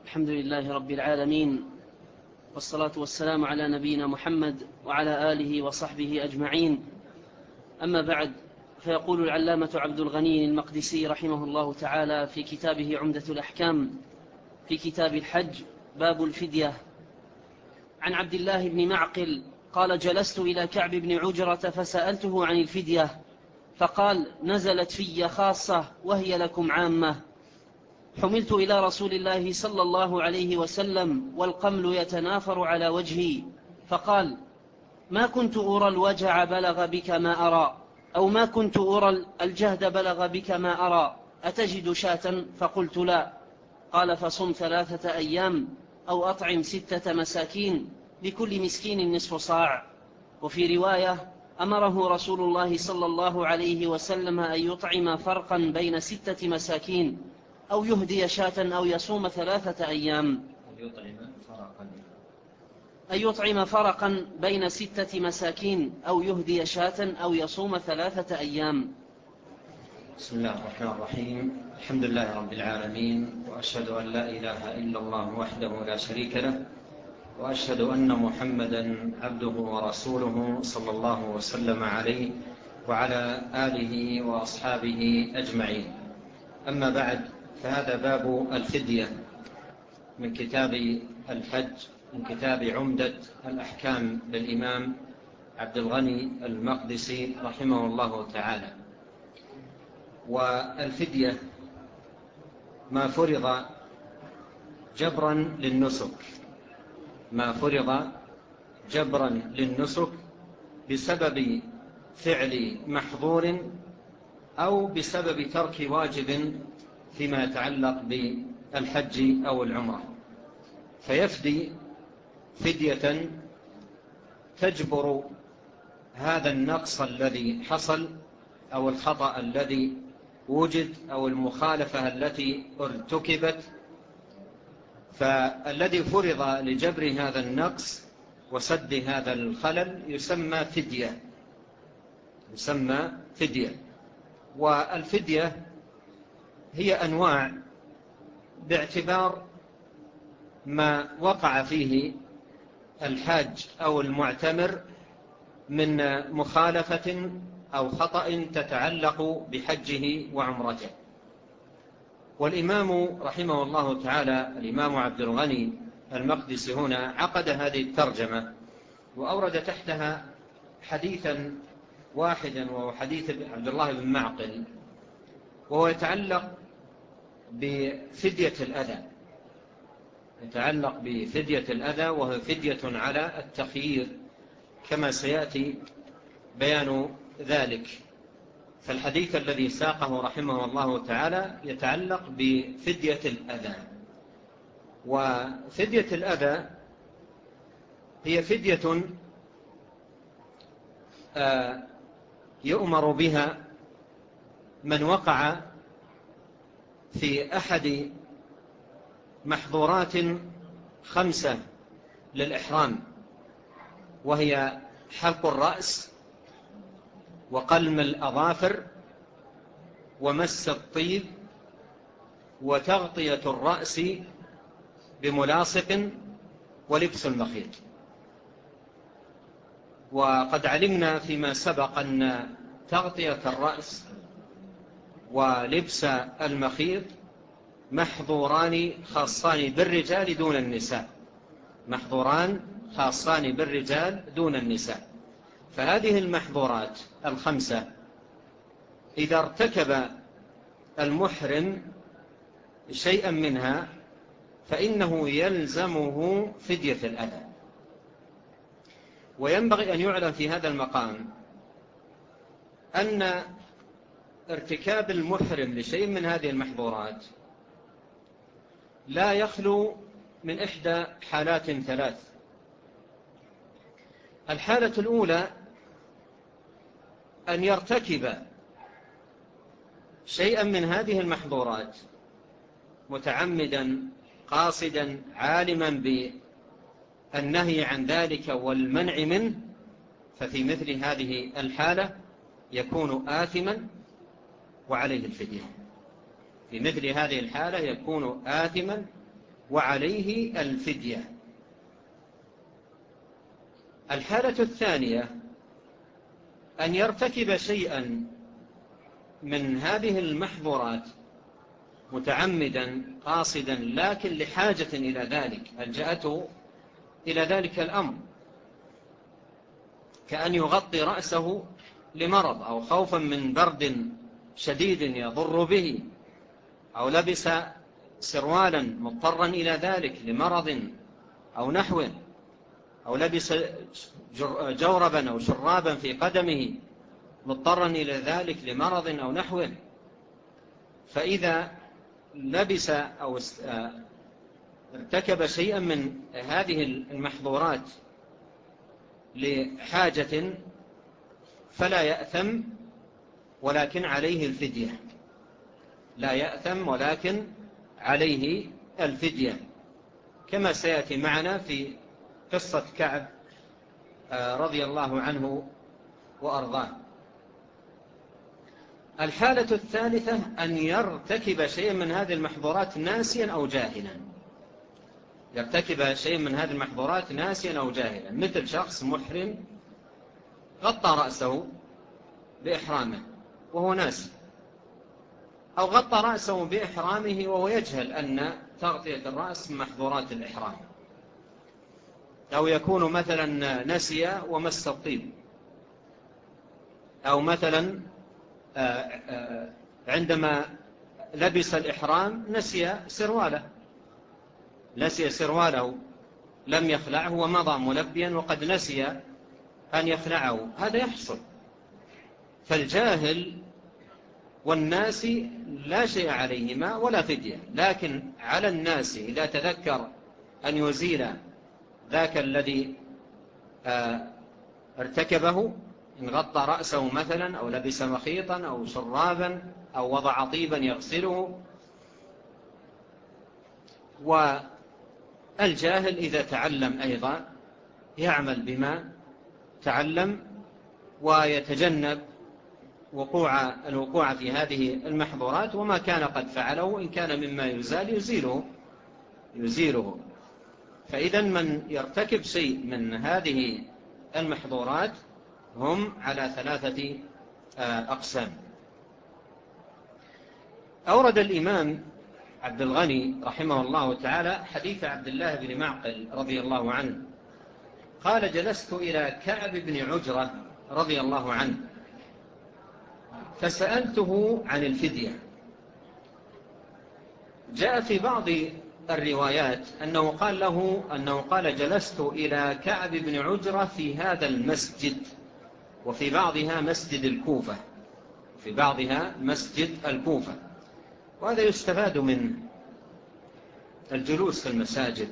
الحمد لله رب العالمين، والصلاة والسلام على نبينا محمد وعلى آله وصحبه أجمعين. أما بعد، فيقول العلامة عبد الغني المقدسي رحمه الله تعالى في كتابه عمدة الأحكام في كتاب الحج باب الفدية: عن عبد الله بن معقل قال: جلست إلى كعب بن عجرة فسألته عن الفدية، فقال: نزلت في خاصة وهي لكم عامة. حملت إلى رسول الله صلى الله عليه وسلم والقمل يتنافر على وجهي، فقال: ما كنت أرى الوجع بلغ بك ما أرى، أو ما كنت أرى الجهد بلغ بك ما أرى، أتجد شاة؟ فقلت: لا. قال: فصم 3 أيام أو أطعم 6 مساكين، لكل مسكين نصف صاع. وفي رواية: أمره رسول الله صلى الله عليه وسلم أن يطعم فرقا بين 6 مساكين، أو يهدي شاة، أو يصوم 3 أيام. أن يطعم فرقا بين 6 مساكين، أو يهدي شاة، أو يصوم 3 أيام. بسم الله الرحمن الرحيم. الحمد لله رب العالمين، وأشهد أن لا إله إلا الله وحده لا شريك له، وأشهد أن محمدا عبده ورسوله صلى الله وسلم عليه وعلى آله وأصحابه أجمعين. أما بعد، فهذا باب الفدية من كتاب الحج، من كتاب عمدة الأحكام للإمام عبد الغني المقدسي رحمه الله تعالى. والفدية ما فرض جبرا للنسك، ما فرض جبرا للنسك بسبب فعل محظور أو بسبب ترك واجب فيما يتعلق بالحج أو العمرة، فيفدي فدية تجبر هذا النقص الذي حصل، أو الخطأ الذي وجد، أو المخالفة التي ارتكبت. فالذي فرض لجبر هذا النقص وسد هذا الخلل يسمى فدية، يسمى فدية. والفدية هي أنواع باعتبار ما وقع فيه الحاج أو المعتمر من مخالفة أو خطأ تتعلق بحجه وعمرته. والإمام رحمه الله تعالى، الإمام عبد الغني المقدسي هنا عقد هذه الترجمة وأورد تحتها حديثا واحدا، وهو حديث عبد الله بن معقل، وهو يتعلق بفدية الأذى، يتعلق بفدية الأذى، وهو فدية على التخيير كما سيأتي بيان ذلك. فالحديث الذي ساقه رحمه الله تعالى يتعلق بفدية الأذى. وفدية الأذى هي فدية يؤمر بها من وقع في أحد محظورات 5 للإحرام، وهي حلق الرأس، وقلم الأظافر، ومس الطيب، وتغطية الرأس بملاصق، ولبس المخيط. وقد علمنا فيما سبق أن تغطية الرأس ولبس المخيط محظوران خاصان بالرجال دون النساء، محظوران خاصان بالرجال دون النساء. فهذه المحظورات 5 إذا ارتكب المحرم شيئا منها فإنه يلزمه فدية الأذى. وينبغي أن يعلم في هذا المقام أن ارتكاب المحرم لشيء من هذه المحظورات لا يخلو من إحدى حالات 3. الحالة الأولى أن يرتكب شيئا من هذه المحظورات متعمدا قاصدا عالما بالنهي عن ذلك والمنع منه، ففي مثل هذه الحالة يكون آثما وعليه الفدية. في مثل هذه الحالة يكون آثما وعليه الفدية. الحالة الثانية أن يرتكب شيئا من هذه المحظورات متعمدا قاصدا، لكن لحاجة إلى ذلك ألجأته إلى ذلك الأمر، كأن يغطي رأسه لمرض أو خوفا من برد شديد يضر به، أو لبس سروالا مضطرا إلى ذلك لمرض أو نحوه، أو لبس جوربا أو شرابا في قدمه مضطرا إلى ذلك لمرض أو نحوه. فإذا لبس أو ارتكب شيئا من هذه المحظورات لحاجة فلا يأثم، ولكن عليه الفدية. لا يأثم ولكن عليه الفدية، كما سيأتي معنا في قصة كعب رضي الله عنه وأرضاه. الحالة الثالثة أن يرتكب شيئا من هذه المحظورات ناسيا أو جاهلا. يرتكب شيئا من هذه المحظورات ناسيا أو جاهلا، مثل شخص محرم غطى رأسه بإحرامه وهو ناسي، أو غطى رأسه بإحرامه وهو يجهل أن تغطية الرأس من محظورات الإحرام، أو يكون مثلا نسي ومس الطيب، أو مثلا عندما لبس الإحرام نسي سرواله لم يخلعه ومضى ملبيا وقد نسي أن يخلعه. هذا يحصل. فالجاهل والناس لا شيء عليهما ولا فدية، لكن على الناس إذا تذكر أن يزيل ذاك الذي ارتكبه، إن غطى رأسه مثلا أو لبس مخيطا أو شرابا أو وضع طيبا يغسله. والجاهل إذا تعلم أيضا يعمل بما تعلم ويتجنب الوقوع في هذه المحظورات، وما كان قد فعله إن كان مما يزال يزيله. فإذا من يرتكب شيء من هذه المحظورات هم على 3 أقسام. أورد الإمام عبد الغني رحمه الله تعالى حديث عبد الله بن معقل رضي الله عنه قال: جلست إلى كعب بن عجرة رضي الله عنه فسألته عن الفدية. جاء في بعض الروايات أنه قال: جلست إلى كعب بن عجرة في هذا المسجد، وفي بعضها مسجد الكوفة. وهذا يستفاد من الجلوس في المساجد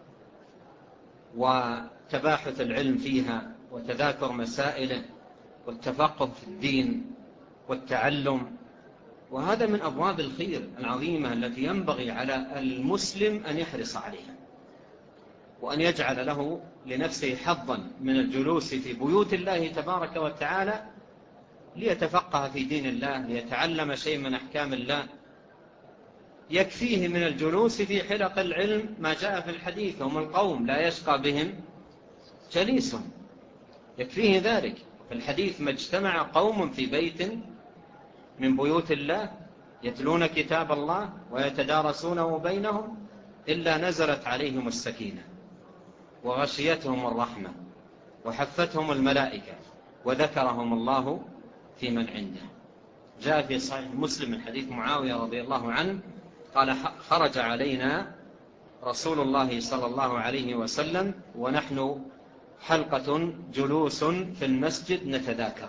وتباحث العلم فيها وتذاكر مسائله والتفقه في الدين والتعلم، وهذا من أبواب الخير العظيمة التي ينبغي على المسلم أن يحرص عليها، وأن يجعل له لنفسه حظا من الجلوس في بيوت الله تبارك وتعالى ليتفقه في دين الله، ليتعلم شيء من أحكام الله. يكفيه من الجلوس في حلق العلم ما جاء في الحديث: هم القوم لا يشقى بهم جليس. يكفيه ذلك في الحديث: ما اجتمع قوم في بيت من بيوت الله يتلون كتاب الله ويتدارسونه بينهم إلا نزلت عليهم السكينة وغشيتهم الرحمة وحفتهم الملائكة وذكرهم الله في من عنده. جاء في صحيح مسلم من حديث معاوية رضي الله عنه قال: خرج علينا رسول الله صلى الله عليه وسلم ونحن حلقة جلوس في المسجد نتذاكر.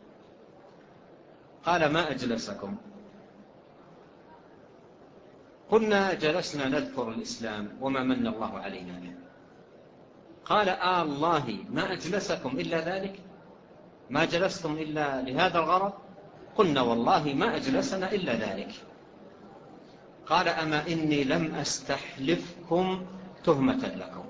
قال: ما أجلسكم؟ قلنا: جلسنا نذكر الإسلام وما من الله علينا به. قال: الله ما أجلسكم إلا ذلك؟ ما جلستم إلا لهذا الغرض؟ قلنا: والله ما أجلسنا إلا ذلك. قال: أما إني لم أستحلفكم تهمة لكم.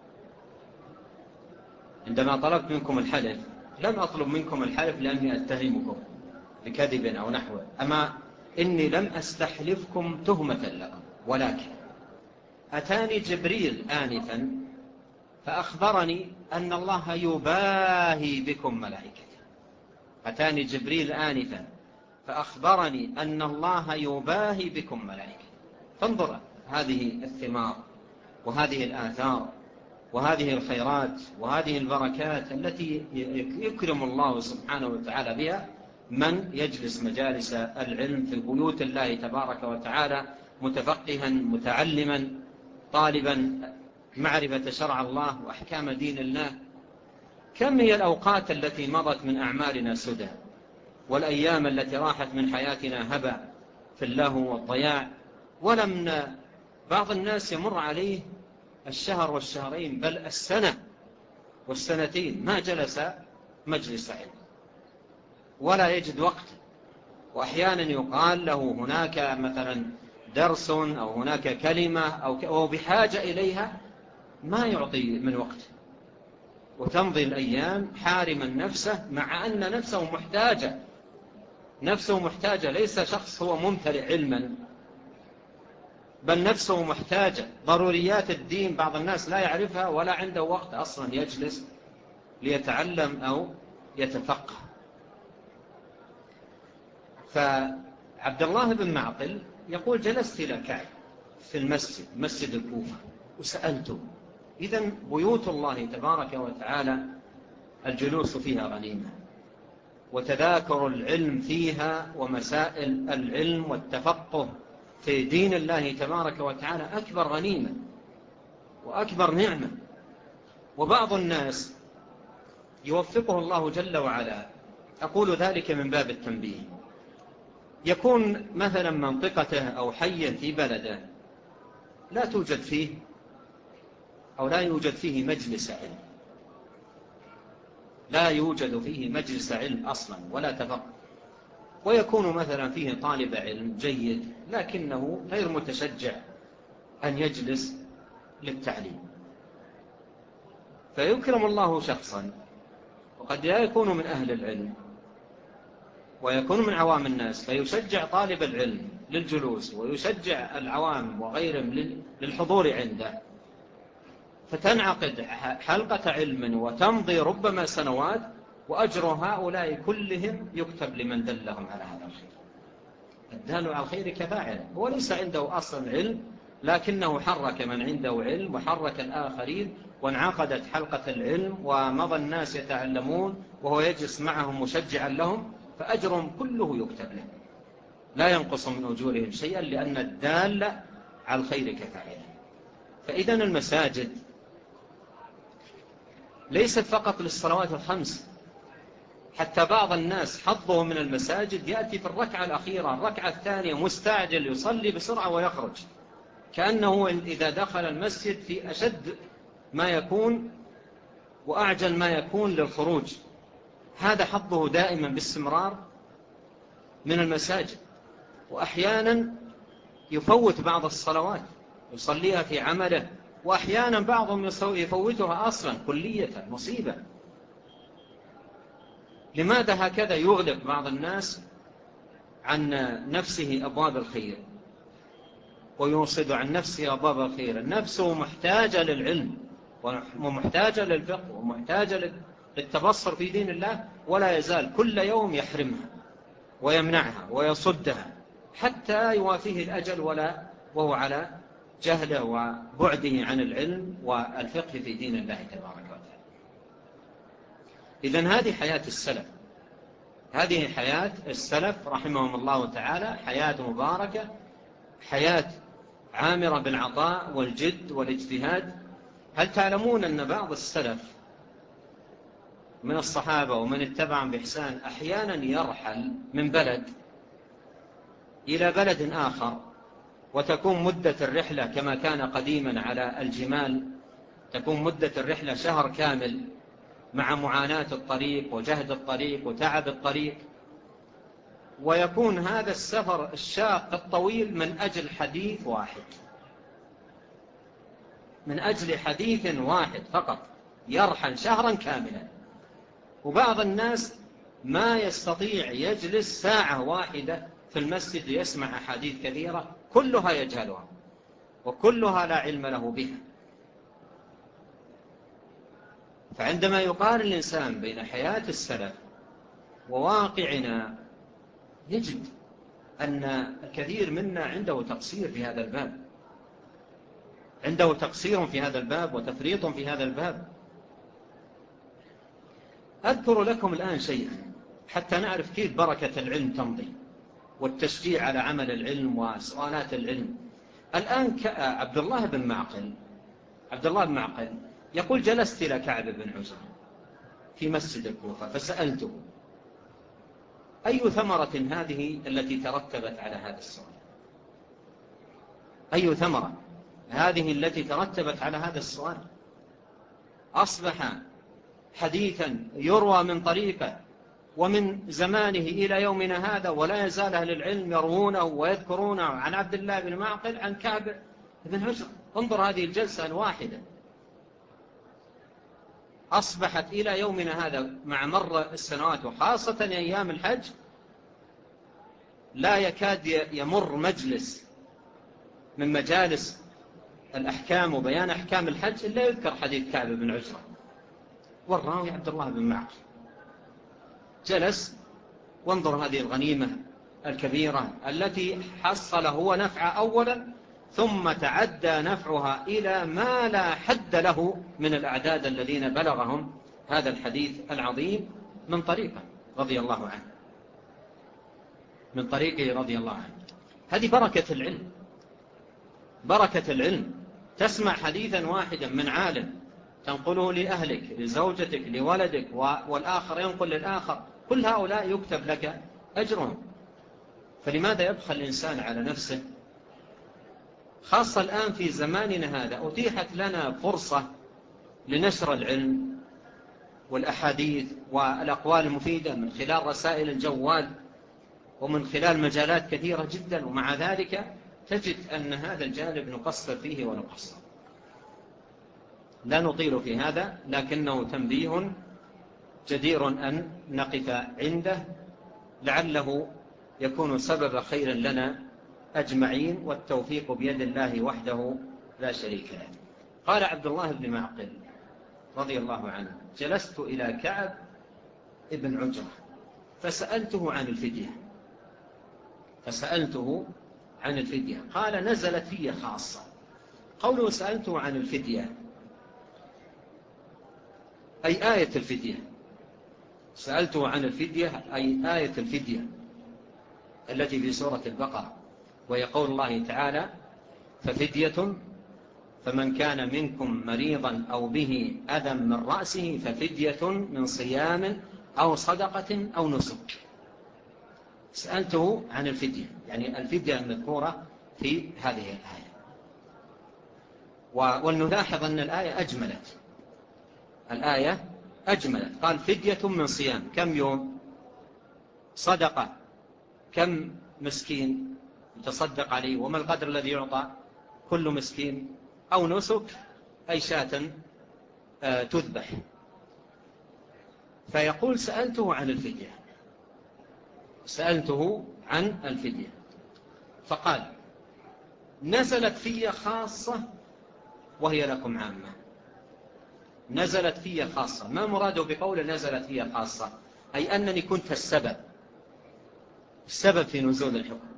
عندما طلبت منكم الحلف لم أطلب منكم الحلف لأني أتهمكم بكذب أو نحوه، أما إني لم أستحلفكم تهمة لكم، ولكن أتاني جبريل آنفا فأخبرني أن الله يباهي بكم ملائكته. أتاني جبريل آنفا فأخبرني أن الله يباهي بكم ملائكته. فانظر هذه الثمار وهذه الآثار وهذه الخيرات وهذه البركات التي يكرم الله سبحانه وتعالى بها من يجلس مجالس العلم في بيوت الله تبارك وتعالى متفقها متعلما طالبا معرفة شرع الله وأحكام دين الله. كم هي الأوقات التي مضت من أعمالنا سدى، والأيام التي راحت من حياتنا هبا في اللهو والضياع، ولم بعض الناس يمر عليه الشهر والشهرين بل السنة والسنتين ما جلس مجلس علم ولا يجد وقت. وأحيانا يقال له هناك مثلا درس أو هناك كلمة أو بحاجة إليها ما يعطي من وقت، وتمضي الأيام حارما نفسه مع أن نفسه محتاجة ليس شخص هو ممتلئ علما، بل نفسه محتاجة. ضروريات الدين بعض الناس لا يعرفها ولا عنده وقت أصلا يجلس ليتعلم أو يتفقه. فعبد الله بن معقل يقول جلست إلى كعب في المسجد مسجد الكوفة وسألته. إذن بيوت الله تبارك وتعالى الجلوس فيها غنيمة، وتذاكر العلم فيها ومسائل العلم والتفقه في دين الله تبارك وتعالى أكبر غنيمة وأكبر نعمة. وبعض الناس يوفقه الله جل وعلا، أقول ذلك من باب التنبيه، يكون مثلا منطقته أو حيا في بلده لا توجد فيه أو لا يوجد فيه مجلس علم، لا يوجد فيه مجلس علم أصلا ولا تفقه، ويكون مثلا فيه طالب علم جيد لكنه غير متشجع أن يجلس للتعليم، فيكرم الله شخصا وقد لا يكون من أهل العلم ويكون من عوام الناس، فيشجع طالب العلم للجلوس ويشجع العوام وغيرهم للحضور عنده، فتنعقد حلقة علم وتمضي ربما سنوات، وأجر هؤلاء كلهم يكتب لمن دلهم على هذا الخير. الدال على الخير كفاعل، هو ليس عنده أصل علم لكنه حرك من عنده علم وحرك الآخرين، وانعقدت حلقة العلم ومضى الناس يتعلمون وهو يجلس معهم مشجعا لهم، فأجرهم كله يكتب له لا ينقص من أجورهم شيئا، لأن الدال على الخير كفاعل. فإذا المساجد ليست فقط للصلوات الخمس، حتى بعض الناس حظه من المساجد يأتي في الركعة الأخيرة الركعة الثانية مستعجل يصلي بسرعة ويخرج، كأنه إذا دخل المسجد في أشد ما يكون وأعجل ما يكون للخروج. هذا حظه دائما باستمرار من المساجد، وأحيانا يفوت بعض الصلوات يصليها في عمله، وأحيانا بعضهم يفوتها أصلا كلية، مصيبة. لماذا هكذا يغلق بعض الناس عن نفسه أبواب الخير ويوصد عن نفسه أبواب الخير؟ النفس محتاجة للعلم ومحتاجة للفقه ومحتاجة للتبصر في دين الله، ولا يزال كل يوم يحرمها ويمنعها ويصدها حتى يوافيه الأجل وهو على جهله وبعده عن العلم والفقه في دين الله تبارك وتعالى. إذن هذه حياة السلف، هذه حياة السلف رحمهم الله تعالى، حياة مباركة، حياة عامرة بالعطاء والجد والاجتهاد. هل تعلمون أن بعض السلف من الصحابة ومن اتبعهم بإحسان أحيانا يرحل من بلد إلى بلد آخر، وتكون مدة الرحلة كما كان قديما على الجمال، تكون مدة الرحلة شهر كامل مع معاناة الطريق وجهد الطريق وتعب الطريق، ويكون هذا السفر الشاق الطويل من أجل حديث واحد، من أجل حديث واحد فقط يرحل شهرا كاملا. وبعض الناس ما يستطيع يجلس ساعة واحدة في المسجد ليسمع أحاديث كثيرة كلها يجهلها، وكلها لا علم له بها. فعندما يقارن الإنسان بين حياة السلف وواقعنا يجد أن الكثير منا عنده تقصير في هذا الباب، عنده تقصير في هذا الباب وتفريط في هذا الباب. أذكر لكم الآن شيئا حتى نعرف كيف بركة العلم تمضي والتشجيع على عمل العلم وسؤالات العلم. الآن عبد الله بن معقل يقول: جلست إلى كعب بن عجرة في مسجد الكوفة فسألته: أي ثمرة هذه التي ترتبت على هذا السؤال؟ أي ثمرة هذه التي ترتبت على هذا السؤال؟ أصبح حديثا يروى من طريقه ومن زمانه إلى يومنا هذا، ولا يزال أهل العلم يروونه ويذكرونه عن عبد الله بن معقل عن كعب بن عجرة. انظر هذه الجلسة الواحدة أصبحت إلى يومنا هذا مع مر السنوات وخاصة أيام الحج لا يكاد يمر مجلس من مجالس الأحكام وبيان أحكام الحج إلا يذكر حديث كعب بن عجرة، والراوي عبد الله بن معقل. جلس وانظر هذه الغنيمة الكبيرة التي حصل هو نفع أولا، ثم تعدى نفعها إلى ما لا حد له من الأعداد الذين بلغهم هذا الحديث العظيم من طريقه رضي الله عنه، من طريقه رضي الله عنه. هذه بركة العلم، بركة العلم. تسمع حديثا واحدا من عالم تنقله لأهلك، لزوجتك، لولدك، والآخر ينقل للآخر، كل هؤلاء يكتب لك أجرهم. فلماذا يبخل الإنسان على نفسه؟ خاصة الآن في زماننا هذا أتيحت لنا فرصة لنشر العلم والأحاديث والأقوال المفيدة من خلال رسائل الجوال ومن خلال مجالات كثيرة جدا، ومع ذلك تجد أن هذا الجانب نقصر فيه ونقصر. لا نطيل في هذا، لكنه تنبيه جدير أن نقف عنده لعله يكون سبب خير لنا أجمعين، والتوفيق بيد الله وحده لا شريك له. قال عبد الله بن معقل رضي الله عنه: جلست إلى كعب بن عجرة فسألته عن الفدية. قال: نزلت في خاصة. قوله سألته عن الفدية أي آية الفدية. سألته عن الفدية أي آية الفدية التي في سورة البقرة، وهي قول الله تعالى: ففدية فمن كان منكم مريضا أو به أذى من رأسه ففدية من صيام أو صدقة أو نسك. سألته عن الفدية، يعني الفدية المذكورة في هذه الآية. ولنلاحظ أن الآية أجملت. قال: فدية من صيام، كم يوم؟ صدقة، كم مسكين يتصدق عليه، وما القدر الذي يعطى كل مسكين؟ أو نسك أي شاة تذبح. فيقول: سألته عن الفدية فقال: نزلت في خاصة وهي لكم عامة. نزلت في خاصة، ما مراده بقول نزلت في خاصة؟ أي أنني كنت السبب في نزول الحكم.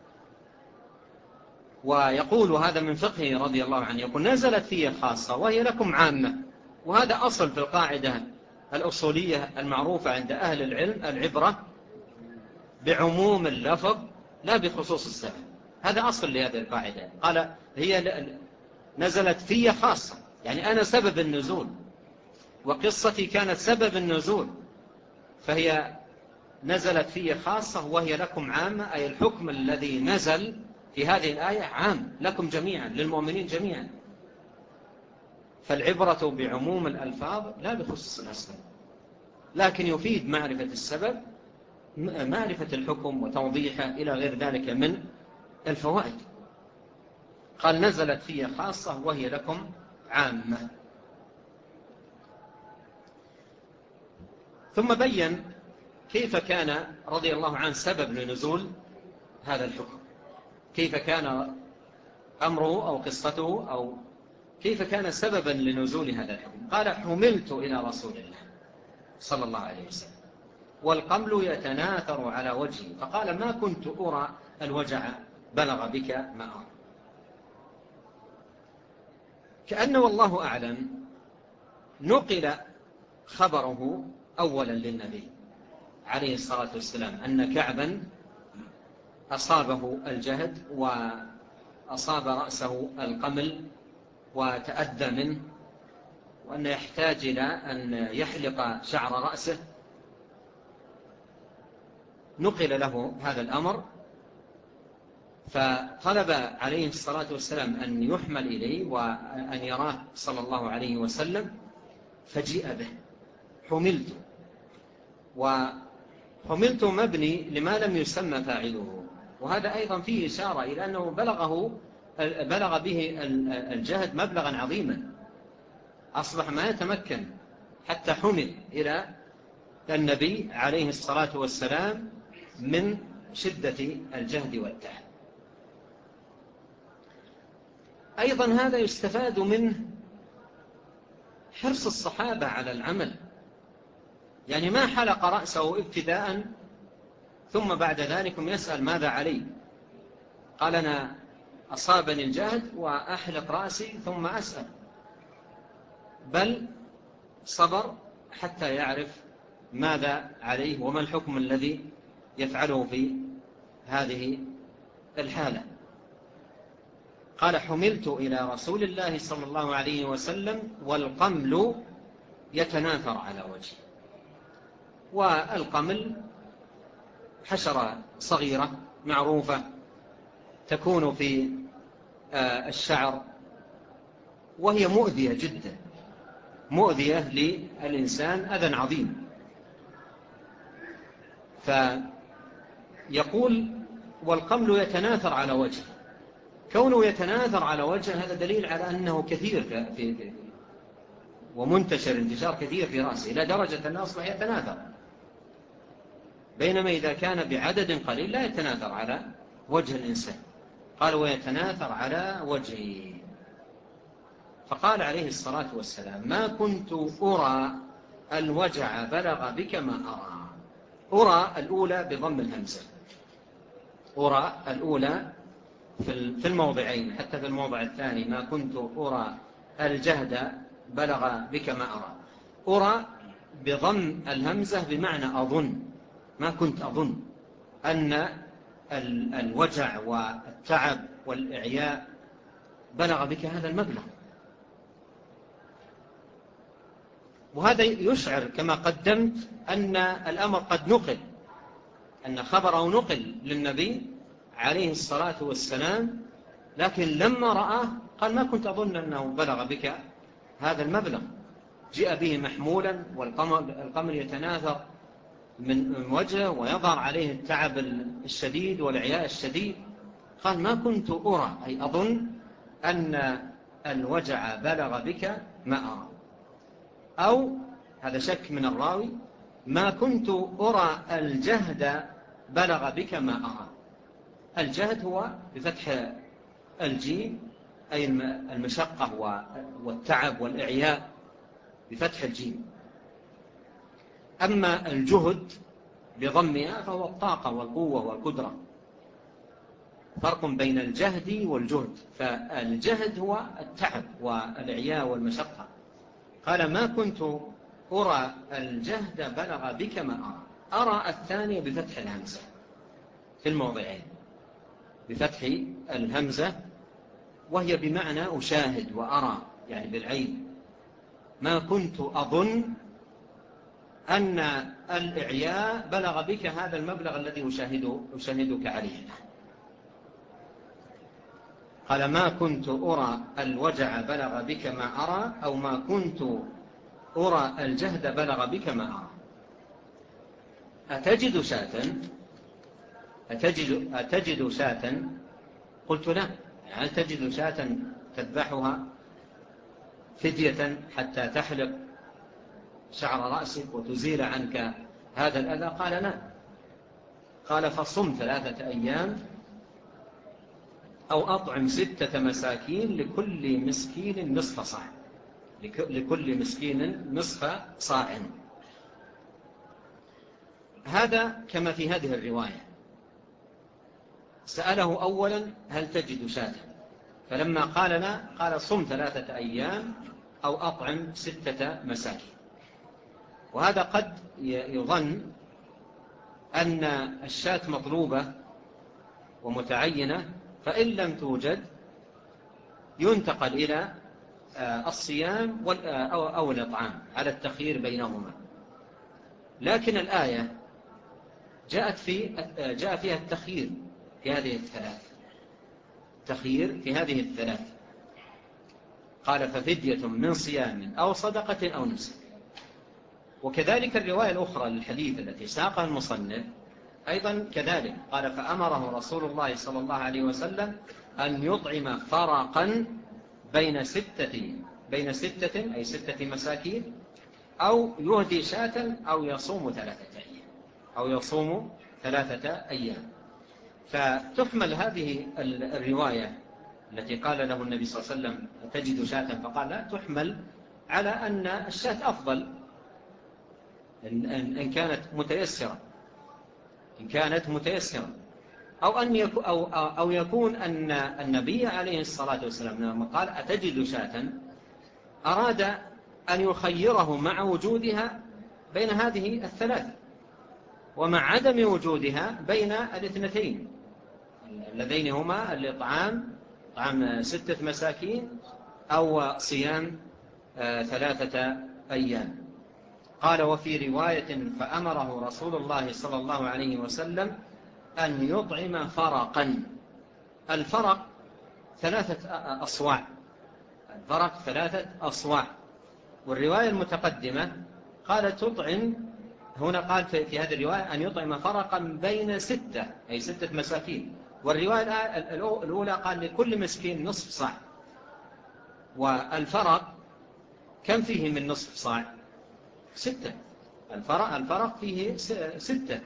ويقول هذا من فقهه رضي الله عنه، يقول: نزلت في خاصة وهي لكم عامة. وهذا أصل في القاعدة الأصولية المعروفة عند أهل العلم: العبرة بعموم اللفظ لا بخصوص السبب. هذا أصل لهذه القاعدة. قال: هي نزلت في خاصة، يعني أنا سبب النزول وقصتي كانت سبب النزول، فهي نزلت في خاصة وهي لكم عامة، أي الحكم الذي نزل في هذه الآية عام لكم جميعا، للمؤمنين جميعا. فالعبرة بعموم الألفاظ لا بخصوص الأسباب، لكن يفيد معرفة السبب، معرفة الحكم وتوضيحه إلى غير ذلك من الفوائد. قال: نزلت في خاصة وهي لكم عامة. ثم بين كيف كان رضي الله عنه سبب لنزول هذا الحكم، كيف كان أمره أو قصته أو كيف كان سببا لنزول هذا الحكم. قال حملت إلى رسول الله صلى الله عليه وسلم والقمل يتناثر على وجهي، فقال ما كنت أرى الوجع بلغ بك ما أرى. كأن والله أعلم نقل خبره أولا للنبي عليه الصلاة والسلام أن كعبا أصابه الجهد وأصاب رأسه القمل وتأذى منه، وأن يحتاج إلى أن يحلق شعر رأسه. نقل له هذا الأمر، فطلب عليه الصلاة والسلام أن يحمل إليه وأن يراه صلى الله عليه وسلم، فجيء به. وحملت مبني لما لم يسمى فاعله، وهذا أيضا فيه إشارة إلى أنه بلغ به الجهد مبلغا عظيما، أصبح ما يتمكن حتى حمل إلى النبي عليه الصلاة والسلام من شدة الجهد والتعب. أيضا هذا يستفاد منه حرص الصحابة على العمل، يعني ما حلق رأسه ابتداء ثم بعد ذلك يسأل ماذا علي، قال أنا أصابني الجهد وأحلق رأسي ثم أسأل، بل صبر حتى يعرف ماذا عليه وما الحكم الذي يفعله في هذه الحالة. قال حملت إلى رسول الله صلى الله عليه وسلم والقمل يتناثر على وجهه. والقمل حشرة صغيرة معروفة تكون في الشعر، وهي مؤذية جدا، مؤذية للإنسان أذى عظيم. فيقول والقمل يتناثر على وجهه، كونه يتناثر على وجهه هذا دليل على أنه كثير في ومنتشر انتشار كثير في رأسه إلى درجة أنه أصبح يتناثر، بينما إذا كان بعدد قليل لا يتناثر على وجه الإنسان. قال ويتناثر على وجهه. فقال عليه الصلاة والسلام ما كنت أرى الوجع بلغ بك ما أرى. أرى الأولى بضم الهمزة، أرى الأولى في الموضعين، حتى في الموضع الثاني ما كنت أرى الجهد بلغ بك ما أرى. أرى بضم الهمزة بمعنى أظن، ما كنت أظن أن الوجع والتعب والإعياء بلغ بك هذا المبلغ. وهذا يشعر كما قدمت أن الأمر قد نقل، أن خبره نقل للنبي عليه الصلاة والسلام، لكن لما رآه قال ما كنت أظن أنه بلغ بك هذا المبلغ. جاء به محمولا والقمل يتناثر من وجهه ويظهر عليه التعب الشديد والعياء الشديد. قال ما كنت أرى، أي أظن أن الوجع بلغ بك ما أرى. أو هذا شك من الراوي ما كنت أرى الجهد بلغ بك ما أرى. الجهد هو بفتح الجيم، أي المشقة والتعب والإعياء بفتح الجيم. أما الجهد بضمها فهو الطاقة والقوة والقدرة. فرق بين الجهد والجهد، فالجهد هو التعب والإعياء والمشقة. قال ما كنت أرى الجهد بلغ بك ما أرى. أرى الثانية بفتح الهمزة في الموضعين، بفتح الهمزة، وهي بمعنى أشاهد وأرى، يعني بالعين. ما كنت أظن أن الإعياء بلغ بك هذا المبلغ الذي أشاهدك عليه. قال ما كنت أرى الوجع بلغ بك ما أرى، أو ما كنت أرى الجهد بلغ بك ما أرى. أتجد شاة؟ قلت لا. هل تجد شاة تذبحها فدية حتى تحلق شعر رأسك وتزيل عنك هذا الأذى؟ قال لا. قال فصم 3 أيام أو أطعم 6 مساكين لكل مسكين نصف صاع، لكل مسكين نصف صاع. هذا كما في هذه الرواية. سأله أولا هل تجد شاة؟ فلما قال لا، قال صم 3 أيام أو أطعم 6 مساكين. وهذا قد يظن أن الشاة مطلوبة ومتعينة، فإن لم توجد ينتقل إلى الصيام أو الإطعام على التخيير بينهما. لكن الآية جاء فيها التخيير في هذه الثلاث، تخيير في هذه الثلاث. قال ففدية من صيام أو صدقة أو نسك. وكذلك الرواية الأخرى للحديث التي ساقها المصنف أيضا كذلك، قال فأمره رسول الله صلى الله عليه وسلم أن يطعم فرقا بين 6 أي 6 مساكين، أو يهدي شاة، أو يصوم 3 أيام، أو يصوم 3 أيام. فتحمل هذه الرواية التي قال له النبي صلى الله عليه وسلم تجد شاة فقال لا، تحمل على أن الشاة أفضل إن كانت متيسرة، أو يكون أن النبي عليه الصلاة والسلام لما قال أتجد شاة أراد أن يخيره مع وجودها بين هذه الثلاث، ومع عدم وجودها بين الاثنتين اللذين هما الإطعام، طعام 6 مساكين، أو صيام 3 أيام. قال وفي رواية فأمره رسول الله صلى الله عليه وسلم أن يطعم فرقا. الفرق 3 أصواع، الفرق 3 أصواع. والرواية المتقدمة قال تطعم، هنا قال في هذه الرواية أن يطعم فرقا بين 6 أي 6 مساكين. والرواية الأولى قال لكل مسكين نصف صاع. والفرق كم فيه من نصف صاع؟ 6. الفرق فيه 6.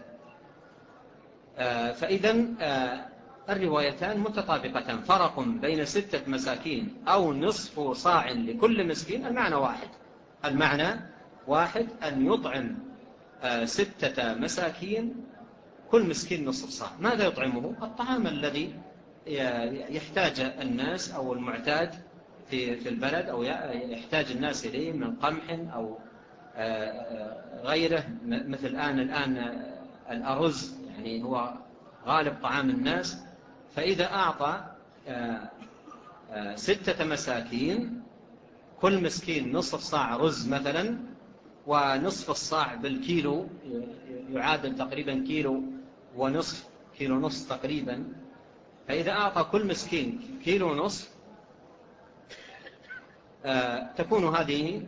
فإذا الروايتان متطابقتان، فرق بين 6 مساكين أو نصف صاع لكل مسكين. المعنى واحد أن يطعم 6 مساكين، كل مسكين نصف صاع. ماذا يطعمه؟ الطعام الذي يحتاج الناس أو المعتاد في البلد، أو يحتاج الناس إليه من قمح أو غيره، مثل الآن الأرز يعني هو غالب طعام الناس. فإذا أعطى 6 مساكين كل مسكين نصف صاع رز مثلا، ونصف الصاع بالكيلو يعادل تقريبا كيلو ونصف تقريبا. فإذا أعطى كل مسكين كيلو ونصف تكون هذه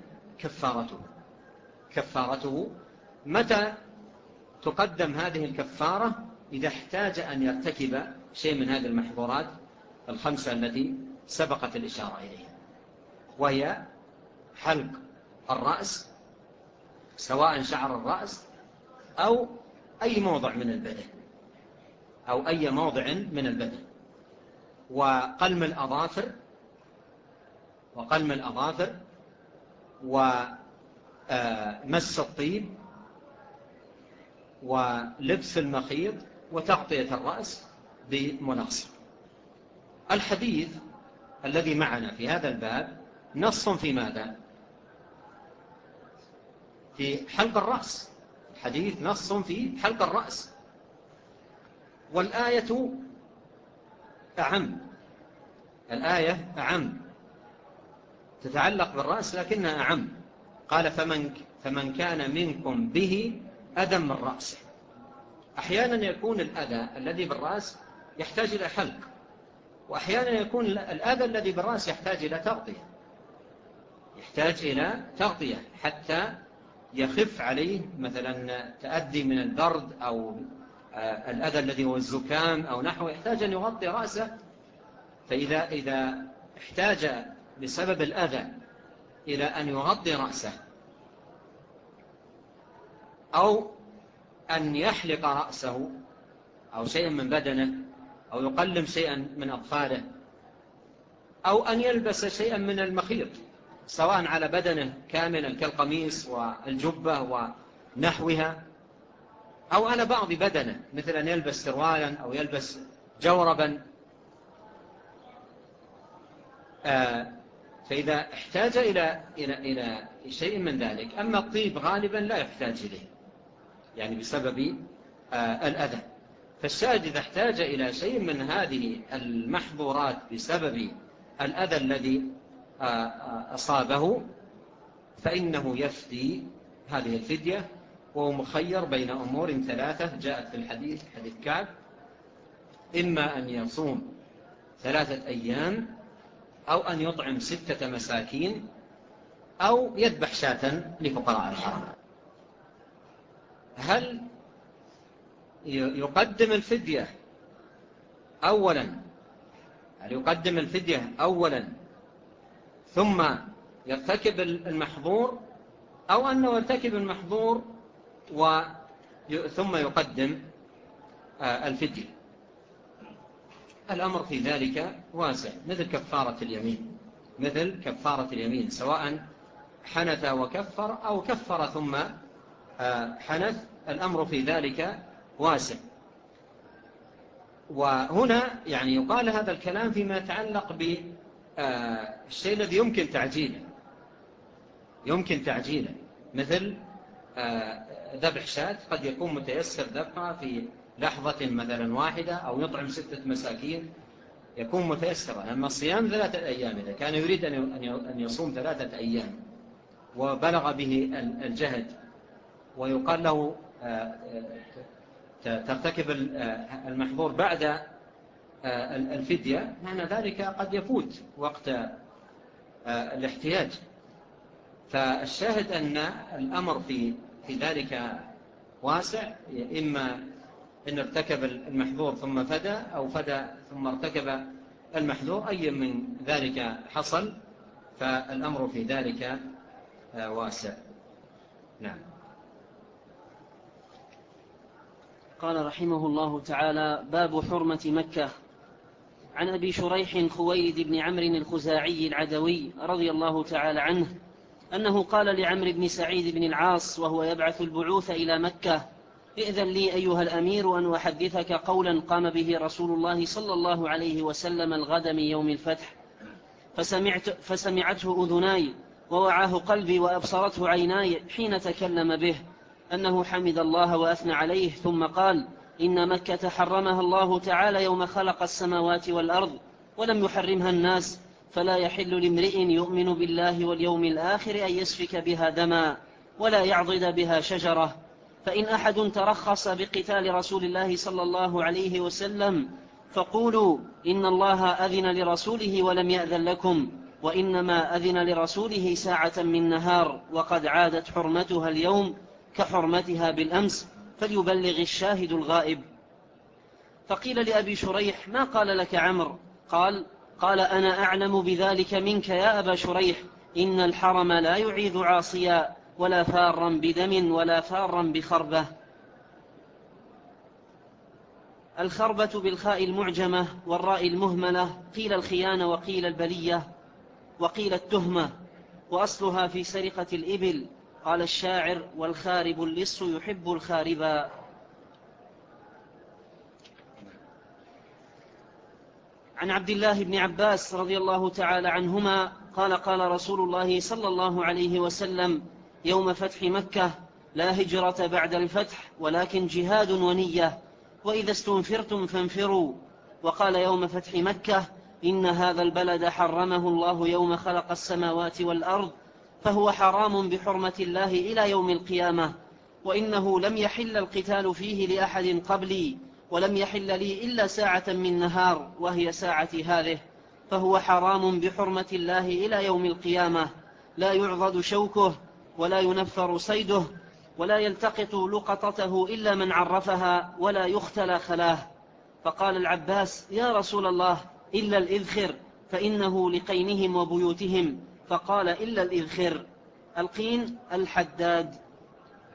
كفارته. متى تقدم هذه الكفارة؟ إذا احتاج أن يرتكب شيء من هذه المحظورات 5 التي سبقت الإشارة إليها، وهي حلق الرأس، سواء شعر الرأس أو أي موضع من البدن، وقلم الأظافر، ومس الطيب، ولبس المخيط، وتغطية الرأس بمناصر. الحديث الذي معنا في هذا الباب نص في ماذا؟ في حلق الرأس. الحديث نص في حلق الرأس، والآية أعم تتعلق بالرأس لكنها أعم. قال فمن كان منكم به أذى من رأسه. أحيانا يكون الأذى الذي بالرأس يحتاج إلى حلق، وأحيانا يكون الأذى الذي بالرأس يحتاج إلى تغطية حتى يخف عليه مثلا تأذي من البرد أو الأذى الذي هو الزكام أو نحوه، يحتاج أن يغطي رأسه. فإذا احتاج بسبب الأذى إلى أن يغطي رأسه أو أن يحلق رأسه أو شيء من بدنه أو يقلم شيئا من أظفاره، أو أن يلبس شيئا من المخيط سواء على بدنه كاملا كالقميص والجبة ونحوها، أو على بعض بدنه مثل أن يلبس سروالا أو يلبس جوربا. فإذا احتاج إلى شيء من ذلك. أما الطيب غالبا لا يحتاج إليه، يعني بسبب الأذى. فالشاهد إذا احتاج إلى شيء من هذه المحظورات بسبب الأذى الذي أصابه فإنه يفدي هذه الفدية، وهو مخير بين أمور ثلاثة جاءت في الحديث، حديث كعب: إما أن يصوم 3 أيام، أو أن يطعم 6 مساكين، أو يذبح شاة لفقراء الحرم. هل يقدم الفدية أولا، ثم يرتكب المحظور، أو أنه يرتكب المحظور ثم يقدم الفدية؟ الأمر في ذلك واسع، مثل كفارة اليمين، سواء حنث وكفر أو كفر ثم حنث، الأمر في ذلك واسع. وهنا يعني يقال هذا الكلام فيما يتعلق بالشيء الذي يمكن تعجيله، مثل ذبح شاة قد يكون متيسر ذبحها في لحظة مثلا واحدة، أو يطعم 6 مساكين يكون متيسرا. أما الصيام 3 أيام، إذا كان يريد أن يصوم 3 أيام وبلغ به الجهد ويقال له ترتكب المحظور بعد الفدية، معنى ذلك قد يفوت وقت الاحتياج. فالشاهد أن الأمر في ذلك واسع، إما إن ارتكب المحظور ثم فدى، أو فدى ثم ارتكب المحظور، أي من ذلك حصل، فالأمر في ذلك واسع. نعم. قال رحمه الله تعالى: باب حرمة مكة. عن أبي شريح خويلد بن عمرو الخزاعي العدوي رضي الله تعالى عنه أنه قال لعمرو بن سعيد بن العاص وهو يبعث البعوث إلى مكة: ائذن لي أيها الأمير أن أحدثك قولا قام به رسول الله صلى الله عليه وسلم الغد من يوم الفتح، فسمعته أذناي ووعاه قلبي وأبصرته عيناي حين تكلم به، أنه حمد الله وأثنى عليه، ثم قال: إن مكة حرمها الله تعالى يوم خلق السماوات والأرض، ولم يحرمها الناس، فلا يحل لامرئ يؤمن بالله واليوم الآخر أن يسفك بها دما ولا يعضد بها شجرة. فإن أحد ترخص بقتال رسول الله صلى الله عليه وسلم فقولوا إن الله أذن لرسوله ولم يأذن لكم، وإنما أذن لرسوله ساعة من نهار، وقد عادت حرمتها اليوم كحرمتها بالأمس، فليبلغ الشاهد الغائب. فقيل لأبي شريح: ما قال لك عمرو؟ قال: أنا أعلم بذلك منك يا أبا شريح، إن الحرم لا يعيذ عاصيا، ولا فارا بدم، ولا فارا بخربة. الخربة بالخاء المعجمة والراء المهملة، قيل الخيانة وقيل البلية وقيل التهمة، وأصلها في سرقة الإبل. قال الشاعر: والخارب اللص يحب الخاربا. عن عبد الله بن عباس رضي الله تعالى عنهما قال: قال رسول الله صلى الله عليه وسلم يوم فتح مكة: لا هجرة بعد الفتح، ولكن جهاد ونية، وإذا استنفرتم فانفروا. وقال يوم فتح مكة: إن هذا البلد حرمه الله يوم خلق السماوات والأرض، فهو حرام بحرمة الله إلى يوم القيامة، وإنه لم يحل القتال فيه لأحد قبلي، ولم يحل لي إلا ساعة من نهار وهي ساعة هذه، فهو حرام بحرمة الله إلى يوم القيامة، لا يعضد شوكه ولا ينفر صيده، ولا يلتقط لقطته إلا من عرفها، ولا يختلى خلاه. فقال العباس: يا رسول الله، إلا الإذخر، فإنه لقينهم وبيوتهم. فقال: إلا الإذخر. القين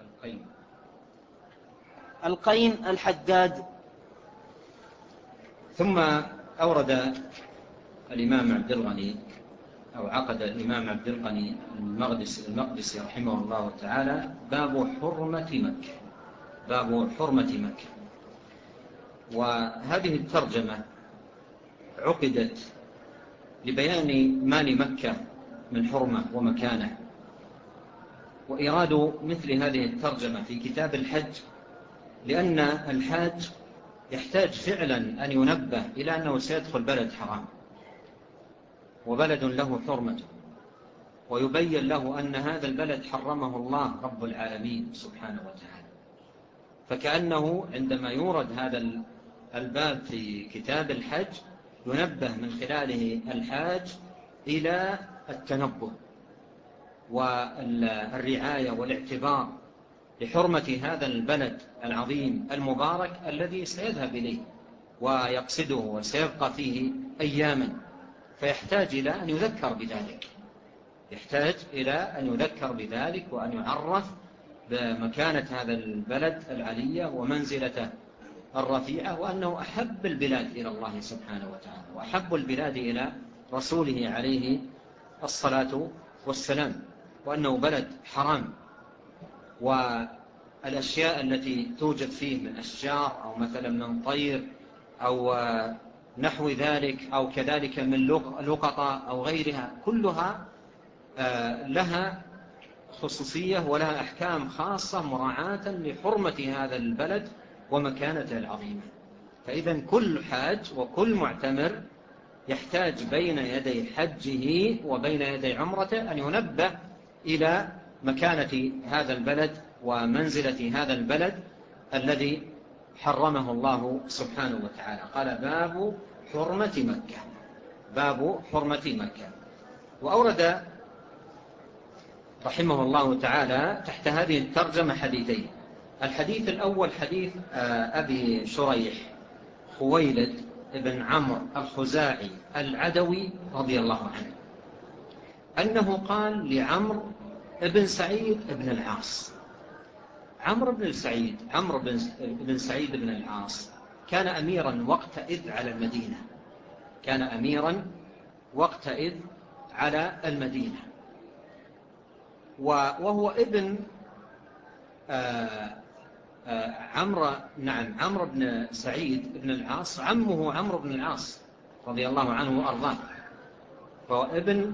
الحداد. ثم أورد الإمام عبد الغني، أو عقد الإمام عبد الغني المقدسي رحمه الله تعالى باب حرمة مكة. باب حرمة مكة. وهذه الترجمة عقدت لبيان ما لمكة من حرمة ومكانة. وإراد مثل هذه الترجمة في كتاب الحج لأن الحاج يحتاج فعلا أن ينبه إلى أنه سيدخل بلد حرام وبلد له حرمته، ويبين له أن هذا البلد حرمه الله رب العالمين سبحانه وتعالى. فكأنه عندما يورد هذا الباب في كتاب الحج ينبه من خلاله الحاج إلى التنبه والرعاية والاعتبار لحرمة هذا البلد العظيم المبارك الذي سيذهب إليه ويقصده وسيبقى فيه أياما، فيحتاج إلى أن يذكر بذلك، يحتاج إلى أن يذكر بذلك وأن يعرف بمكانة هذا البلد العلية ومنزلته الرفيعة، وأنه أحب البلاد إلى الله سبحانه وتعالى، وأحب البلاد إلى رسوله عليه الصلاة والسلام، وأنه بلد حرام. والأشياء التي توجد فيه من أشجار أو مثلا من طير أو نحو ذلك، أو كذلك من لقطة أو غيرها، كلها لها خصوصية ولها أحكام خاصة مراعاة لحرمة هذا البلد ومكانته العظيمة. فإذا كل حاج وكل معتمر يحتاج بين يدي حجه وبين يدي عمرته أن ينبه إلى مكانة هذا البلد ومنزلة هذا البلد الذي حرمه الله سبحانه وتعالى. قال باب حرمة مكة. باب حرمة مكة. وأورد رحمه الله تعالى تحت هذه الترجمة حديثين. الحديث الأول حديث أبي شريح خويلد بن عمرو الخزاعي العدوي رضي الله عنه أنه قال لعمرو بن سعيد بن العاص. عمرو بن سعيد بن العاص كان أميرا وقتئذ على المدينة، كان أميرا وقتئذ على المدينة، وهو ابن عمرو بن سعيد بن العاص، عمه عمرو بن العاص رضي الله عنه وأرضاه، فهو ابن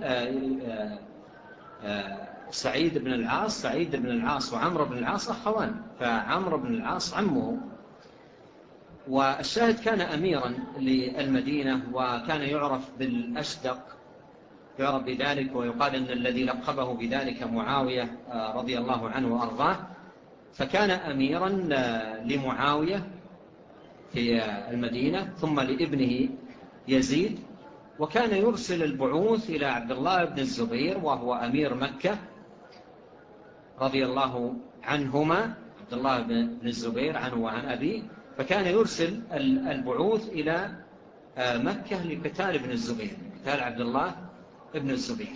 سعيد بن العاص وعمرو بن العاص أخوان، فعمرو بن العاص عمه. والشاهد كان أميرا للمدينة، وكان يعرف بالأشدق، يعرف بذلك، ويقال أن الذي لقبه بذلك معاوية رضي الله عنه وأرضاه. فكان أميرا لمعاوية في المدينة ثم لابنه يزيد، وكان يرسل البعوث إلى عبد الله بن الزبير وهو أمير مكة رضي الله عنهما، عبد الله بن الزبير عنه وعن أبيه، فكان يرسل البعوث إلى مكة لقتال ابن الزبير، قتال عبد الله ابن الزبير.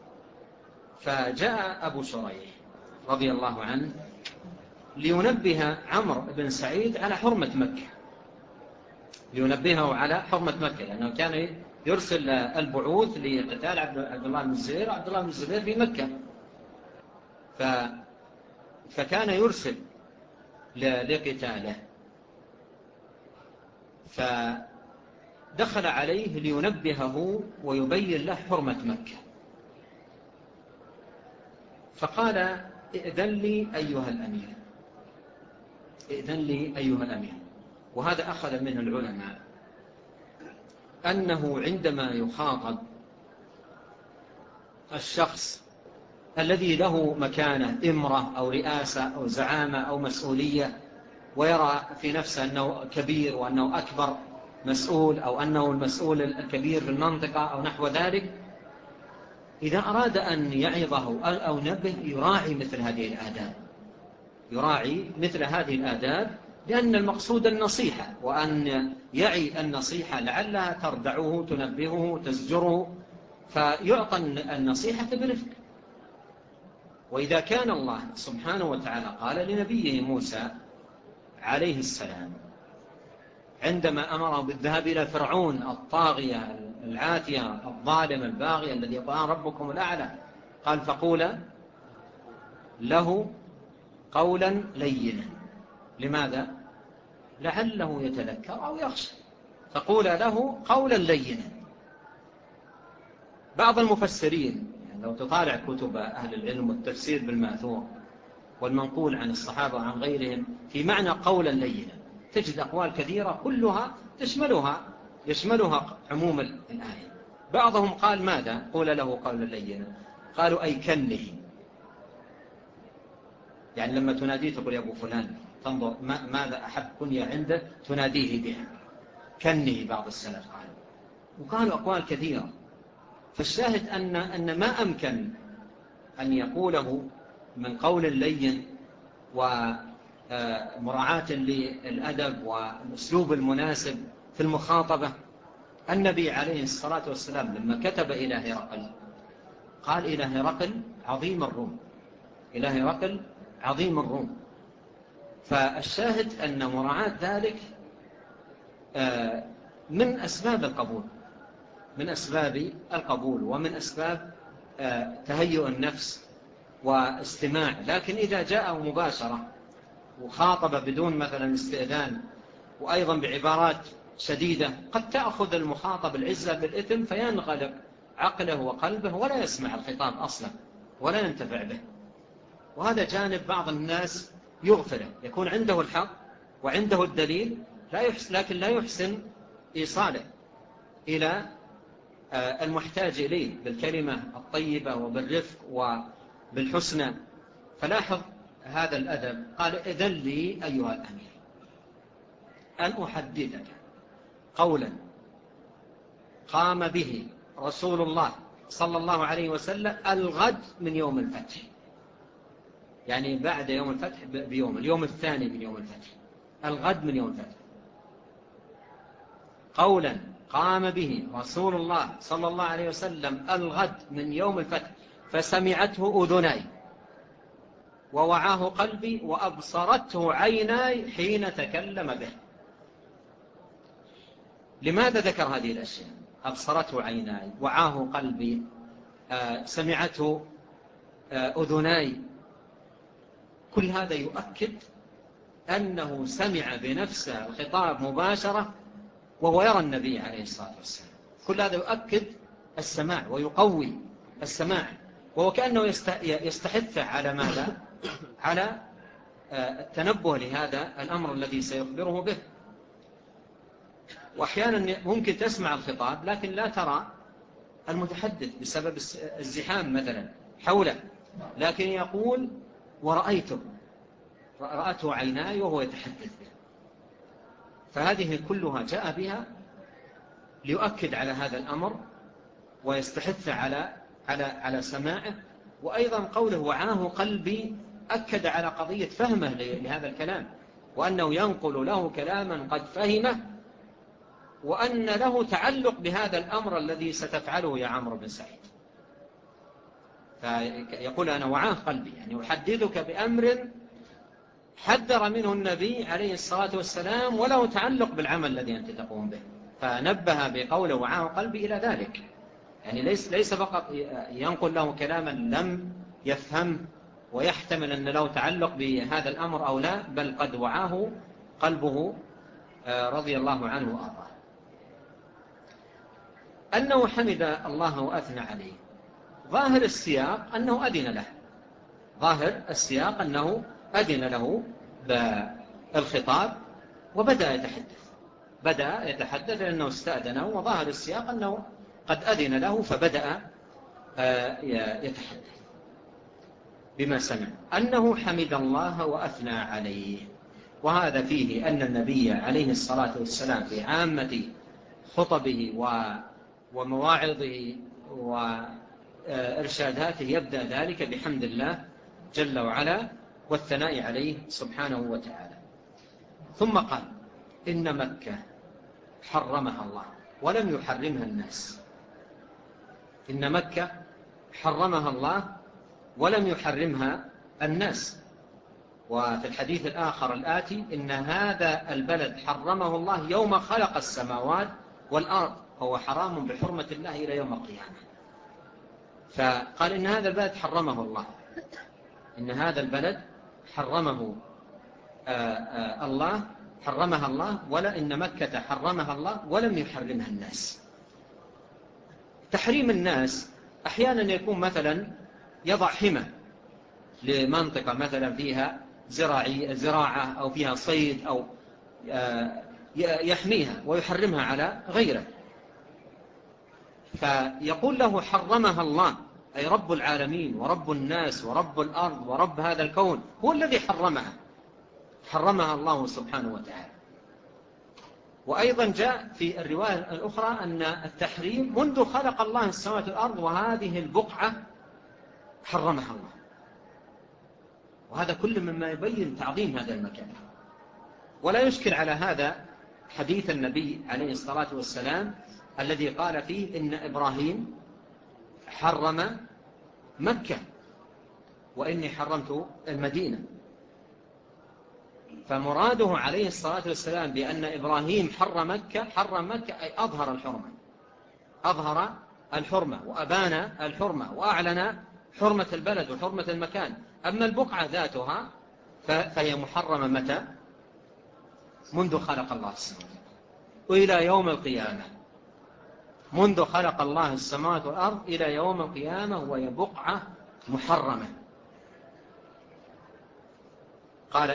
فجاء أبو شريح رضي الله عنه لينبه عمرو بن سعيد على حرمة مكة، لينبهه على حرمة مكة، لأنه كان يرسل البعوث لقتال عبد الله بن الزبير، عبد الله بن الزبير في مكة، فكان يرسل لقتاله. فدخل عليه لينبهه ويبين له حرمة مكة، فقال ائذن لي أيها الأمير، ائذن لي أيها الأمير. وهذا أخذ من العلماء أنه عندما يخاطب الشخص الذي له مكانة إمرة أو رئاسة أو زعامة أو مسؤولية، ويرى في نفسه أنه كبير وأنه أكبر مسؤول، أو أنه المسؤول الكبير في المنطقة أو نحو ذلك، إذا أراد أن يعظه أو نبه يراعي مثل هذه الآداب، يراعي مثل هذه الآداب، لأن المقصود النصيحة، وأن يعي النصيحة لعلها تردعه تنبهه تزجره، فيعطى النصيحة برفق. وإذا كان الله سبحانه وتعالى قال لنبيه موسى عليه السلام عندما أمره بالذهاب إلى فرعون الطاغية العاتية الظالم الباغي الذي قال ربكم الأعلى، قال فقولا له قولا لينا. لماذا؟ لعله يتذكر أو يخشى. فقولا له قولا لينا. بعض المفسرين يعني لو تطالع كتب أهل العلم والتفسير بالمأثور والمنقول عن الصحابة وعن غيرهم في معنى قولا لينا، تجد أقوال كثيرة كلها يشملها عموم الآية. بعضهم قال ماذا قول له قولا لينا؟ قالوا أي كنه، يعني لما تناديه تقول يا أبو فلان، تنظر ماذا أحب كنية عنده تناديه بها، كنه. بعض السلف قالوا، وقالوا أقوال كثيرة. فالشاهد أن ما أمكن أن يقوله من قول لين ومراعاة للأدب والأسلوب المناسب في المخاطبة. النبي عليه الصلاة والسلام لما كتب إلى هرقل قال إلى هرقل عظيم الروم، إلى هرقل عظيم الروم. فالشاهد أن مراعاة ذلك من أسباب القبول، من أسباب القبول ومن أسباب تهيؤ النفس واستماع. لكن إذا جاء مباشرة وخاطب بدون مثلا استئذان وأيضا بعبارات شديدة قد تأخذ المخاطب العزة بالإثم فينغلق عقله وقلبه ولا يسمع الخطاب أصلا ولا ينتفع به. وهذا جانب بعض الناس يغفله، يكون عنده الحق وعنده الدليل لكن لا يحسن إيصاله إلى المحتاج إليه بالكلمة الطيبة وبالرفق وبالحسنى. فلاحظ هذا الأدب. قال إذن لي أيها الأمير أن أحدثك قولا قام به رسول الله صلى الله عليه وسلم الغد من يوم الفتح، يعني بعد يوم الفتح بيوم، اليوم الثاني من يوم الفتح، الغد من يوم الفتح. قولا قام به رسول الله صلى الله عليه وسلم الغد من يوم الفتح فسمعته أذناي ووعاه قلبي وأبصرته عيناي حين تكلم به. لماذا ذكر هذه الأشياء؟ أبصرته عيناي، وعاه قلبي، سمعته أذناي. كل هذا يؤكد أنه سمع بنفسه الخطاب مباشرة وهو يرى النبي عليه الصلاة والسلام. كل هذا يؤكد السماع ويقوي السماع، وهو كأنه يستحث على ماذا؟ على التنبه لهذا الأمر الذي سيخبره به. وأحيانا ممكن تسمع الخطاب لكن لا ترى المتحدث بسبب الزحام مثلا حوله، لكن يقول ورأيته، رأته عيناي وهو يتحدث به. فهذه كلها جاء بها ليؤكد على هذا الأمر ويستحث على سماعه. وأيضا قوله وعاه قلبي أكد على قضية فهمه لهذا الكلام، وأنه ينقل له كلاما قد فهمه، وأن له تعلق بهذا الأمر الذي ستفعله يا عمرو بن سعيد. فيقول أنا وعاه قلبي، يعني أحدثك بأمر حذر منه النبي عليه الصلاة والسلام وله تعلق بالعمل الذي أنت تقوم به. فنبه بقوله وعاه قلبي إلى ذلك، يعني ليس فقط ينقل له كلاما لم يفهم ويحتمل أن له تعلق بهذا الأمر أو لا، بل قد وعاه قلبه رضي الله عنه وأرضاه. أنه حمد الله وأثنى عليه، ظاهر السياق أنه أذن له، ظاهر السياق أنه أذن له بالخطاب بدأ يتحدث لأنه استأذنه، وظاهر السياق أنه قد أذن له فبدأ يتحدث بما سمع. أنه حمد الله وأثنى عليه، وهذا فيه أن النبي عليه الصلاة والسلام في عامة خطبه ومواعظه وإرشاداته يبدأ ذلك بحمد الله جل وعلا والثناء عليه سبحانه وتعالى. ثم قال إن مكة حرمها الله ولم يحرمها الناس. إن مكة حرمها الله ولم يحرمها الناس. وفي الحديث الآخر الآتي إن هذا البلد حرمه الله يوم خلق السماوات والأرض، هو حرام بحرمة الله إلى يوم القيامة. فقال إن هذا البلد حرمه الله، إن هذا البلد حرمه الله، حرمها الله، ولا إن مكة حرمها الله ولم يحرمها الناس. تحريم الناس أحيانا يكون مثلا يضع حمى لمنطقة مثلا فيها زراعة أو فيها صيد أو يحميها ويحرمها على غيره، فيقول له حرمها الله، أي رب العالمين ورب الناس ورب الأرض ورب هذا الكون هو الذي حرمها الله سبحانه وتعالى. وأيضا جاء في الرواية الأخرى أن التحريم منذ خلق الله السماوات والأرض، وهذه البقعة حرمها الله. وهذا كل مما يبين تعظيم هذا المكان. ولا يشكل على هذا حديث النبي عليه الصلاة والسلام الذي قال فيه إن إبراهيم حرم مكة وإني حرمت المدينة. فمراده عليه الصلاة والسلام بأن إبراهيم حرم مكة أي أظهر الحرمة وأبان الحرمة وأعلن حرمة البلد وحرمة المكان. أما البقعة ذاتها فهي محرمة متى؟ منذ خلق الله السماوات وإلى يوم القيامة. منذ خلق الله السماوات والأرض إلى يوم القيامة وهي بقعة محرمة. قال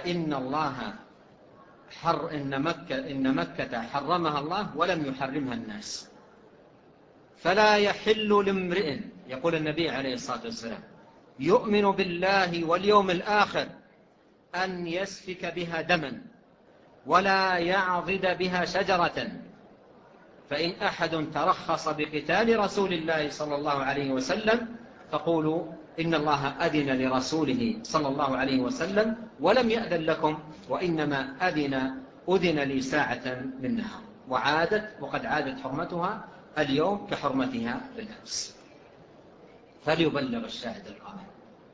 إن مكة حرمها الله ولم يحرمها الناس، فلا يحل لامرئ، يقول النبي عليه الصلاة والسلام، يؤمن بالله واليوم الآخر أن يسفك بها دما ولا يعضد بها شجرة، فإن أحد ترخص بقتال رسول الله صلى الله عليه وسلم فقولوا إن الله أذن لرسوله صلى الله عليه وسلم ولم يأذن لكم، وإنما أذن لي ساعة من نهار، وقد عادت حرمتها اليوم كحرمتها بالأمس، فليبلغ الشاهد الغائب.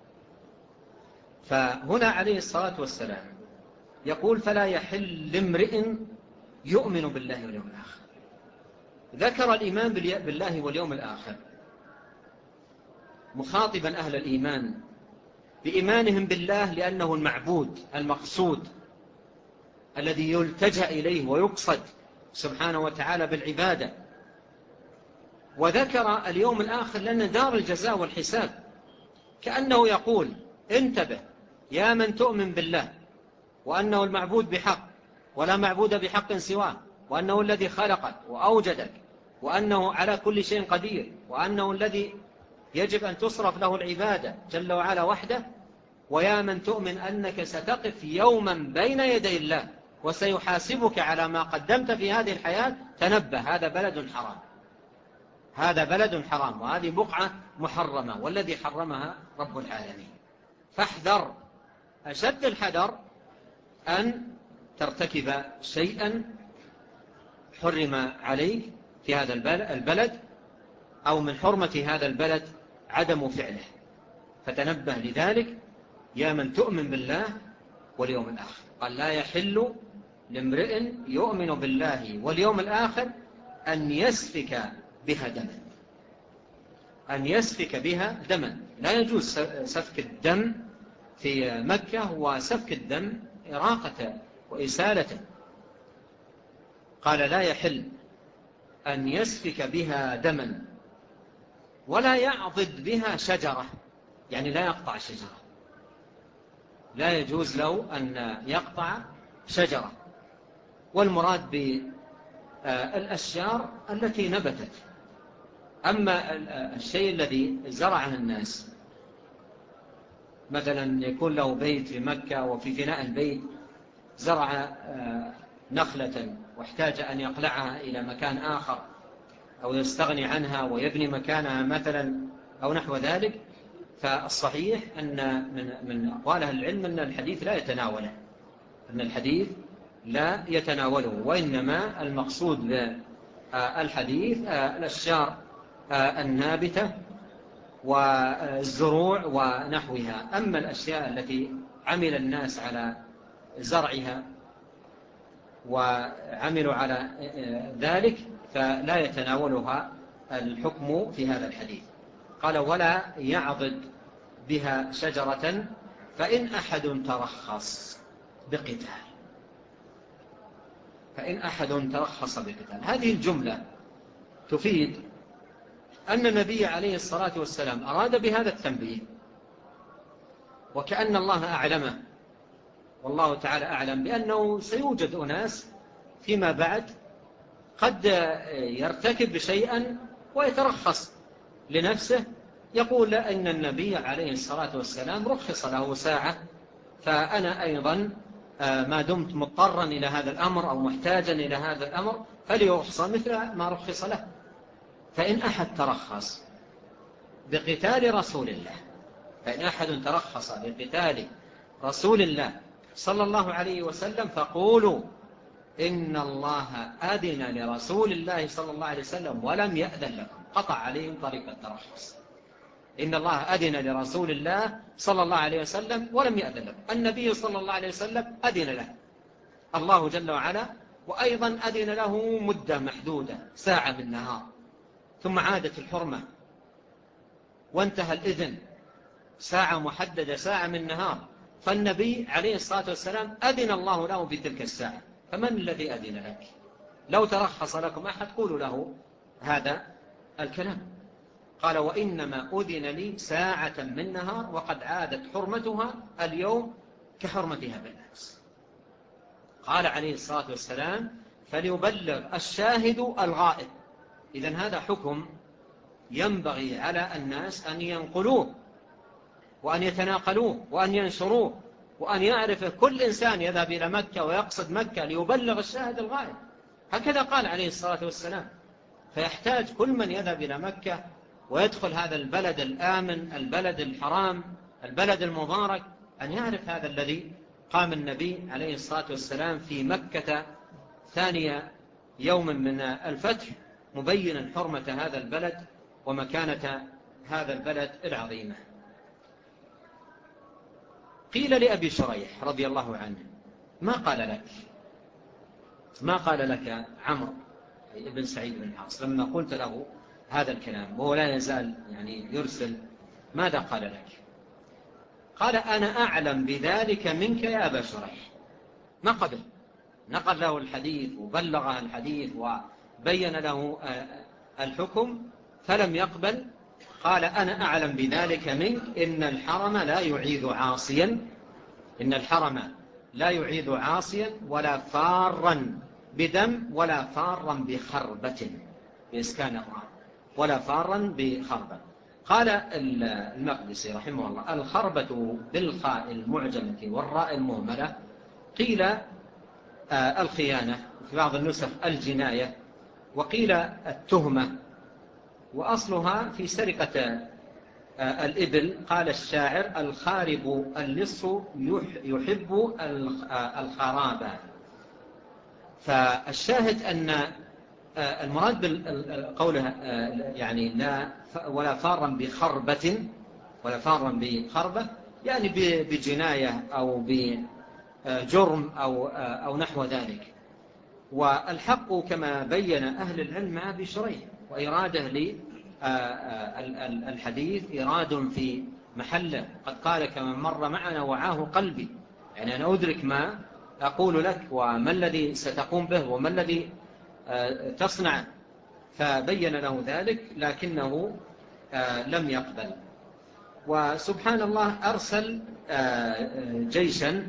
فهنا عليه الصلاة والسلام يقول فلا يحل لامرئ يؤمن بالله واليوم الآخر. ذكر الإيمان بالله واليوم الآخر مخاطبا أهل الإيمان بإيمانهم بالله لأنه المعبود المقصود الذي يلتجأ إليه ويقصد سبحانه وتعالى بالعبادة. وذكر اليوم الآخر لأن دار الجزاء والحساب، كأنه يقول انتبه يا من تؤمن بالله وأنه المعبود بحق ولا معبود بحق سواه، وأنه الذي خلقك وأوجدك، وأنه على كل شيء قدير، وأنه الذي يجب أن تصرف له العبادة جل وعلا وحده. ويا من تؤمن أنك ستقف يوما بين يدي الله وسيحاسبك على ما قدمت في هذه الحياة، تنبه هذا بلد حرام، هذا بلد حرام، وهذه بقعة محرمة، والذي حرمها رب العالمين. فاحذر أشد الحذر أن ترتكب شيئا حرم عليك في هذا البلد، أو من حرمة هذا البلد عدم فعله، فتنبه لذلك يا من تؤمن بالله واليوم الآخر. قال لا يحل لامرئ يؤمن بالله واليوم الآخر أن يسفك بها دما، أن يسفك بها دما. لا يجوز سفك الدم في مكة، وسفك الدم إراقة وإسالة. قال لا يحل أن يسفك بها دما ولا يعضد بها شجرة، يعني لا يقطع شجرة، لا يجوز له أن يقطع شجرة. والمراد بالأشجار التي نبتت. أما الشيء الذي زرعه الناس، مثلا يكون له بيت في مكة وفي فناء البيت زرع نخلة واحتاج أن يقلعها إلى مكان آخر أو يستغني عنها ويبني مكانها مثلا أو نحو ذلك، فالصحيح أن من أقوال أهل العلم أن الحديث لا يتناوله، وإنما المقصود بالحديث الأشجار النابتة والزروع ونحوها. أما الأشياء التي عمل الناس على زرعها وعملوا على ذلك فلا يتناولها الحكم في هذا الحديث. قال ولا يعضد بها شجرة فإن أحد ترخص بقتال. فإن أحد ترخص بقتال، هذه الجملة تفيد أن النبي عليه الصلاة والسلام أراد بهذا التنبيه، وكأن الله أعلمه والله تعالى أعلم بأنه سيوجد أناس فيما بعد قد يرتكب شيئا ويترخص لنفسه، يقول إن النبي عليه الصلاة والسلام رخص له ساعة، فأنا أيضا ما دمت مضطرا إلى هذا الأمر أو محتاجا إلى هذا الأمر فليرخص مثل ما رخص له. فإن أحد ترخص بقتال رسول الله، فإن أحد ترخص بقتال رسول الله صلى الله عليه وسلم فقولوا إن الله أذن لرسول الله صلى الله عليه وسلم ولم يأذن لكم. قطع عليهم طريق الترخص. إن الله أذن لرسول الله صلى الله عليه وسلم ولم يأذن لكم. النبي صلى الله عليه وسلم أذن له الله جل وعلا، وأيضا أذن له مدة محدودة ساعة من النهار، ثم عادت الحرمة وانتهى الإذن، ساعة محددة ساعة من النهار، فالنبي عليه الصلاة والسلام أذن الله له في تلك الساعة. فمن الذي أذن لك؟ لو ترخص لكم أحد قولوا له هذا الكلام. قال وإنما أذن لي ساعة من نهار وقد عادت حرمتها اليوم كحرمتها بالأمس. قال عليه الصلاة والسلام فليبلغ الشاهد الغائب. إذن هذا حكم ينبغي على الناس أن ينقلوه وأن يتناقلوه وأن ينشروه، وأن يعرف كل إنسان يذهب إلى مكة ويقصد مكة ليبلغ الشاهد الغائب. هكذا قال عليه الصلاة والسلام. فيحتاج كل من يذهب إلى مكة ويدخل هذا البلد الآمن، البلد الحرام، البلد المبارك، أن يعرف هذا الذي قام النبي عليه الصلاة والسلام في مكة ثاني يوم من الفتح مبينا حرمة هذا البلد ومكانة هذا البلد العظيمة. قيل لأبي شريح رضي الله عنه ما قال لك عمرو ابن سعيد بن العاص لما قلت له هذا الكلام وهو لا يزال يعني يرسل، ماذا قال لك؟ قال أنا أعلم بذلك منك يا أبا شريح. ما قبل، نقل له الحديث وبلغه الحديث وبين له الحكم فلم يقبل. قال أنا أعلم بذلك منك إن الحرم لا يعيد عاصيا، إن الحرم لا يعيد عاصيا ولا فارا بدم ولا فارا بخربة بإسكان الراء، ولا فارا بخربة. قال المقدسي رحمه الله الخربة بالخاء المعجمة والراء المهملة، قيل الخيانة، في بعض النسخ الجناية، وقيل التهمة، وأصلها في سرقة الإبل. قال الشاعر الخارب اللص يحب الخرابة. فالشاهد أن المراد بقولها يعني لا ولا فارا بخربة، ولا فارا بخربة يعني بجناية أو بجرم أو نحو ذلك. والحق كما بين أهل العلم مع أبي شريح، وإراده للحديث إراد في محله. قد قال كما مر معنا وعاه قلبي، يعني أنا أدرك ما أقول لك وما الذي ستقوم به وما الذي تصنع، فبين له ذلك لكنه لم يقبل. وسبحان الله أرسل جيشا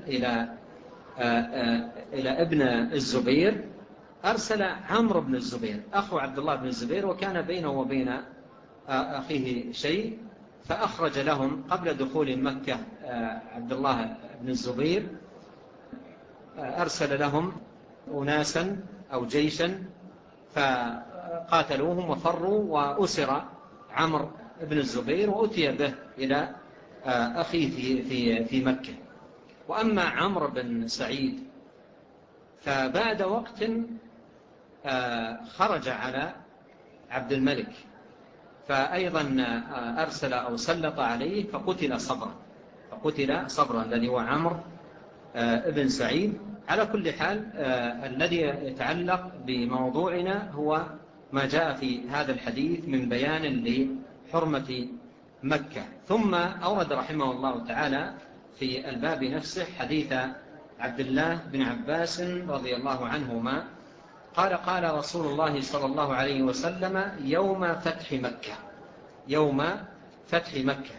إلى ابن الزبير، أرسل عمرو بن الزبير أخو عبد الله بن الزبير، وكان بينه وبين أخيه شيء، فأخرج لهم قبل دخول مكة عبد الله بن الزبير، أرسل لهم أناسا أو جيشا فقاتلوهم وفروا، وأسر عمرو بن الزبير وأتي به إلى أخيه في مكة. وأما عمرو بن سعيد فبعد وقت خرج على عبد الملك، فأيضا أرسل أو سلط عليه فقتل وقتل صبرا الذي هو عمرو ابن سعيد. على كل حال الذي يتعلق بموضوعنا هو ما جاء في هذا الحديث من بيان لحرمة مكة. ثم أورد رحمه الله تعالى في الباب نفسه حديث عبد الله بن عباس رضي الله عنهما قال قال رسول الله صلى الله عليه وسلم يوم فتح مكة، يوم فتح مكة: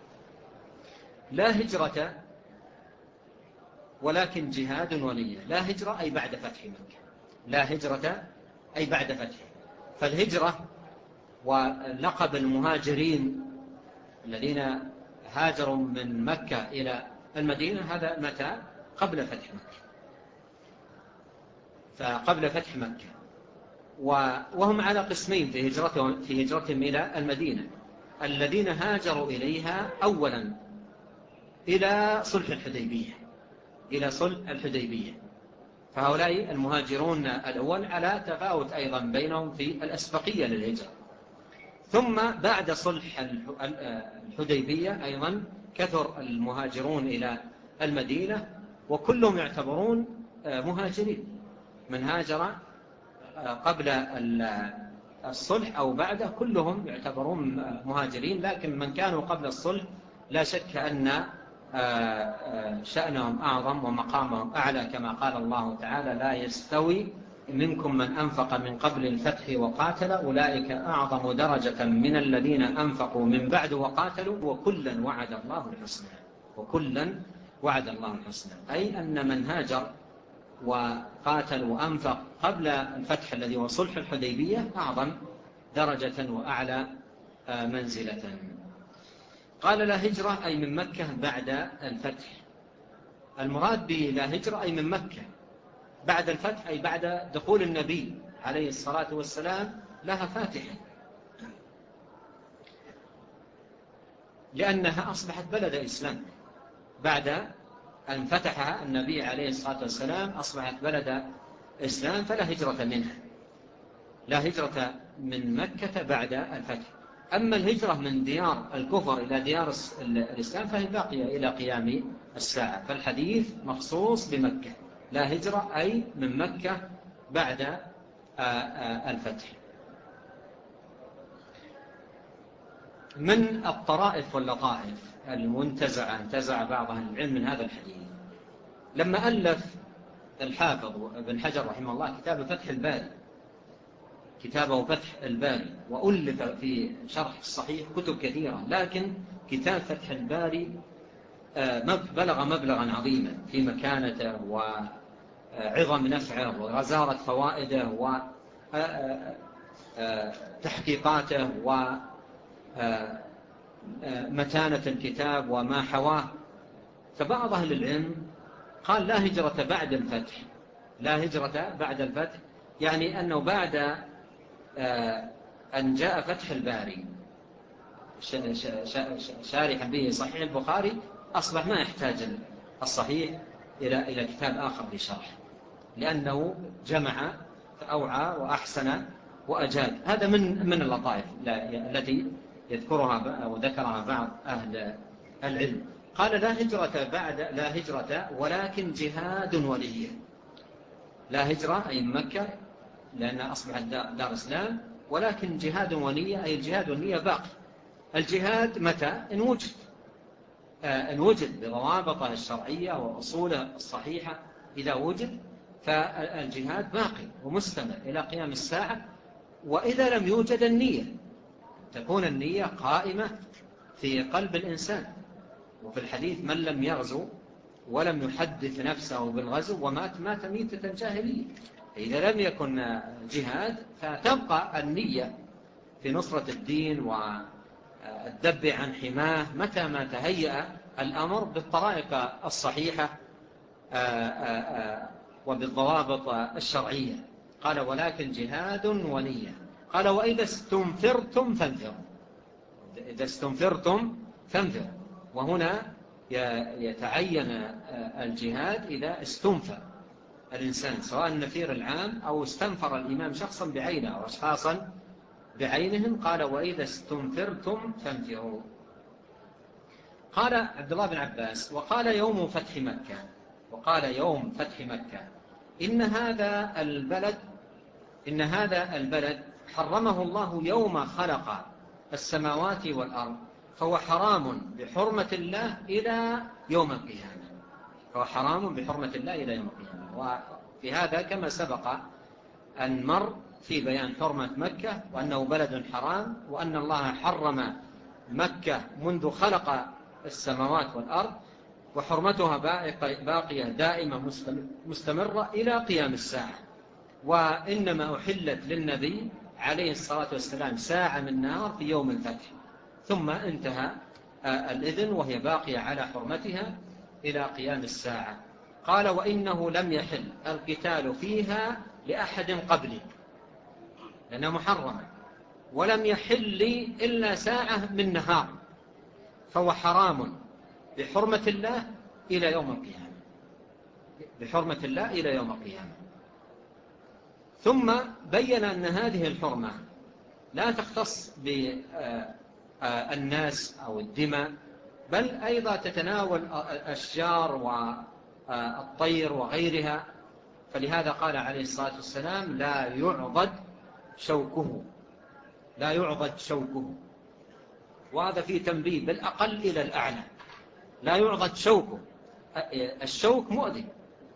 لا هجرة ولكن جهاد ونية. لا هجرة أي بعد فتح مكة، لا هجرة أي بعد فتح. فالهجرة ولقب المهاجرين الذين هاجروا من مكة إلى المدينة هذا متى؟ قبل فتح مكة، فقبل فتح مكة. وهم على قسمين في هجرتهم إلى المدينة: الذين هاجروا إليها أولا إلى صلح الحديبية، إلى صلح الحديبية، فهؤلاء المهاجرون الأول على تفاوت أيضا بينهم في الأسبقية للهجرة. ثم بعد صلح الحديبية أيضا كثر المهاجرون إلى المدينة، وكلهم يعتبرون مهاجرين، من هاجر قبل الصلح أو بعده كلهم يعتبرون مهاجرين. لكن من كانوا قبل الصلح لا شك أن شأنهم أعظم ومقامهم أعلى، كما قال الله تعالى: لا يستوي منكم من أنفق من قبل الفتح وقاتل أولئك أعظم درجة من الذين أنفقوا من بعد وقاتلوا وكلا وعد الله الحسنى. وكلا وعد الله الحسنى، أي أن من هاجر وقاتل وأنفق قبل الفتح الذي هو صلح الحديبية أعظم درجة وأعلى منزلة. قال لا هجرة أي من مكة بعد الفتح. المراد به لا هجرة أي من مكة بعد الفتح، أي بعد دخول النبي عليه الصلاة والسلام لها فاتحة، لأنها أصبحت بلد إسلام بعد أن فتحها النبي عليه الصلاة والسلام، أصبحت بلد إسلام، فلا هجرة منها، لا هجرة من مكة بعد الفتح. أما الهجرة من ديار الكفر إلى ديار الإسلام فهي باقية إلى قيام الساعة، فالحديث مخصوص بمكة، لا هجرة أي من مكة بعد الفتح. من الطرائف واللطائف المنتزعة انتزع بعض أهل العلم من هذا الحديث، لما ألف الحافظ ابن حجر رحمه الله كتاب فتح الباري، كتابه فتح الباري، وألف في شرح الصحيح كتب كثيرة، لكن كتاب فتح الباري بلغ مبلغا عظيما في مكانته وعظم نفعه وغزارة فوائده وتحقيقاته ومتانة الكتاب وما حواه. فبعض أهل العلم قال لا هجرة بعد الفتح، لا هجرة بعد الفتح، يعني أنه بعد أن جاء فتح الباري شارحا به صحيح البخاري أصبح ما يحتاج الصحيح إلى كتاب آخر لشرح، لأنه جمع فأوعى وأحسن وأجاد. هذا من اللطائف التي يذكرها وذكرها بعض أهل العلم. قال لا هجرة بعد لا هجرة ولكن جهاد ونية. لا هجرة أي مكة لأنها أصبحت دار إسلام، ولكن جهاد ونية أي الجهاد والنية باقي. الجهاد متى؟ إن وجد بضوابطه الشرعية وأصوله الصحيحة، إذا وجد فالجهاد باقي ومستمر إلى قيام الساعة. وإذا لم يوجد النية، تكون النية قائمة في قلب الإنسان. وفي الحديث من لم يغزو ولم يحدث نفسه بالغزو ومات مات ميتة جاهلية. إذا لم يكن جهاد فتبقى النية في نصرة الدين والذب عن حماه متى ما تهيأ الأمر بالطرائق الصحيحة وبالضوابط الشرعية. قال ولكن جهاد ونية. قال وإذا استنفرتم فانفروا، إذا استنفرتم فانفروا. وهنا يتعين الجهاد إذا استنفر الإنسان، سواء النفير العام أو استنفر الإمام شخصا بعينه أو أشخاصا بعينهم. قال وإذا استنفرتم فانفروا. قال عبد الله بن عباس: وقال يوم فتح مكة إن هذا البلد حرمه الله يوم خلق السماوات والأرض، فهو حرام بحرمة الله إلى يوم القيامة. وفي هذا كما سبق أن مر في بيان حرمة مكة، وأنه بلد حرام، وأن الله حرم مكة منذ خلق السماوات والأرض، وحرمتها باقية دائمة مستمرة إلى قيام الساعة. وإنما أحلت للنبي عليه الصلاة والسلام ساعة من نار في يوم الفتح، ثم انتهى الإذن، وهي باقية على حرمتها إلى قيام الساعة. قال: وإنه لم يحل القتال فيها لأحد قبلي، لأنها محرمة، ولم يحل لي إلا ساعة من نهار، فهو حرام بحرمة الله إلى يوم القيامة. ثم بين أن هذه الحرمة لا تختص بالناس أو الدماء، بل أيضا تتناول الأشجار والطير وغيرها. فلهذا قال عليه الصلاة والسلام: لا يعضد شوكه. وهذا فيه تنبيه بالأقل إلى الأعلى. لا يعضد شوكه، الشوك مؤذي،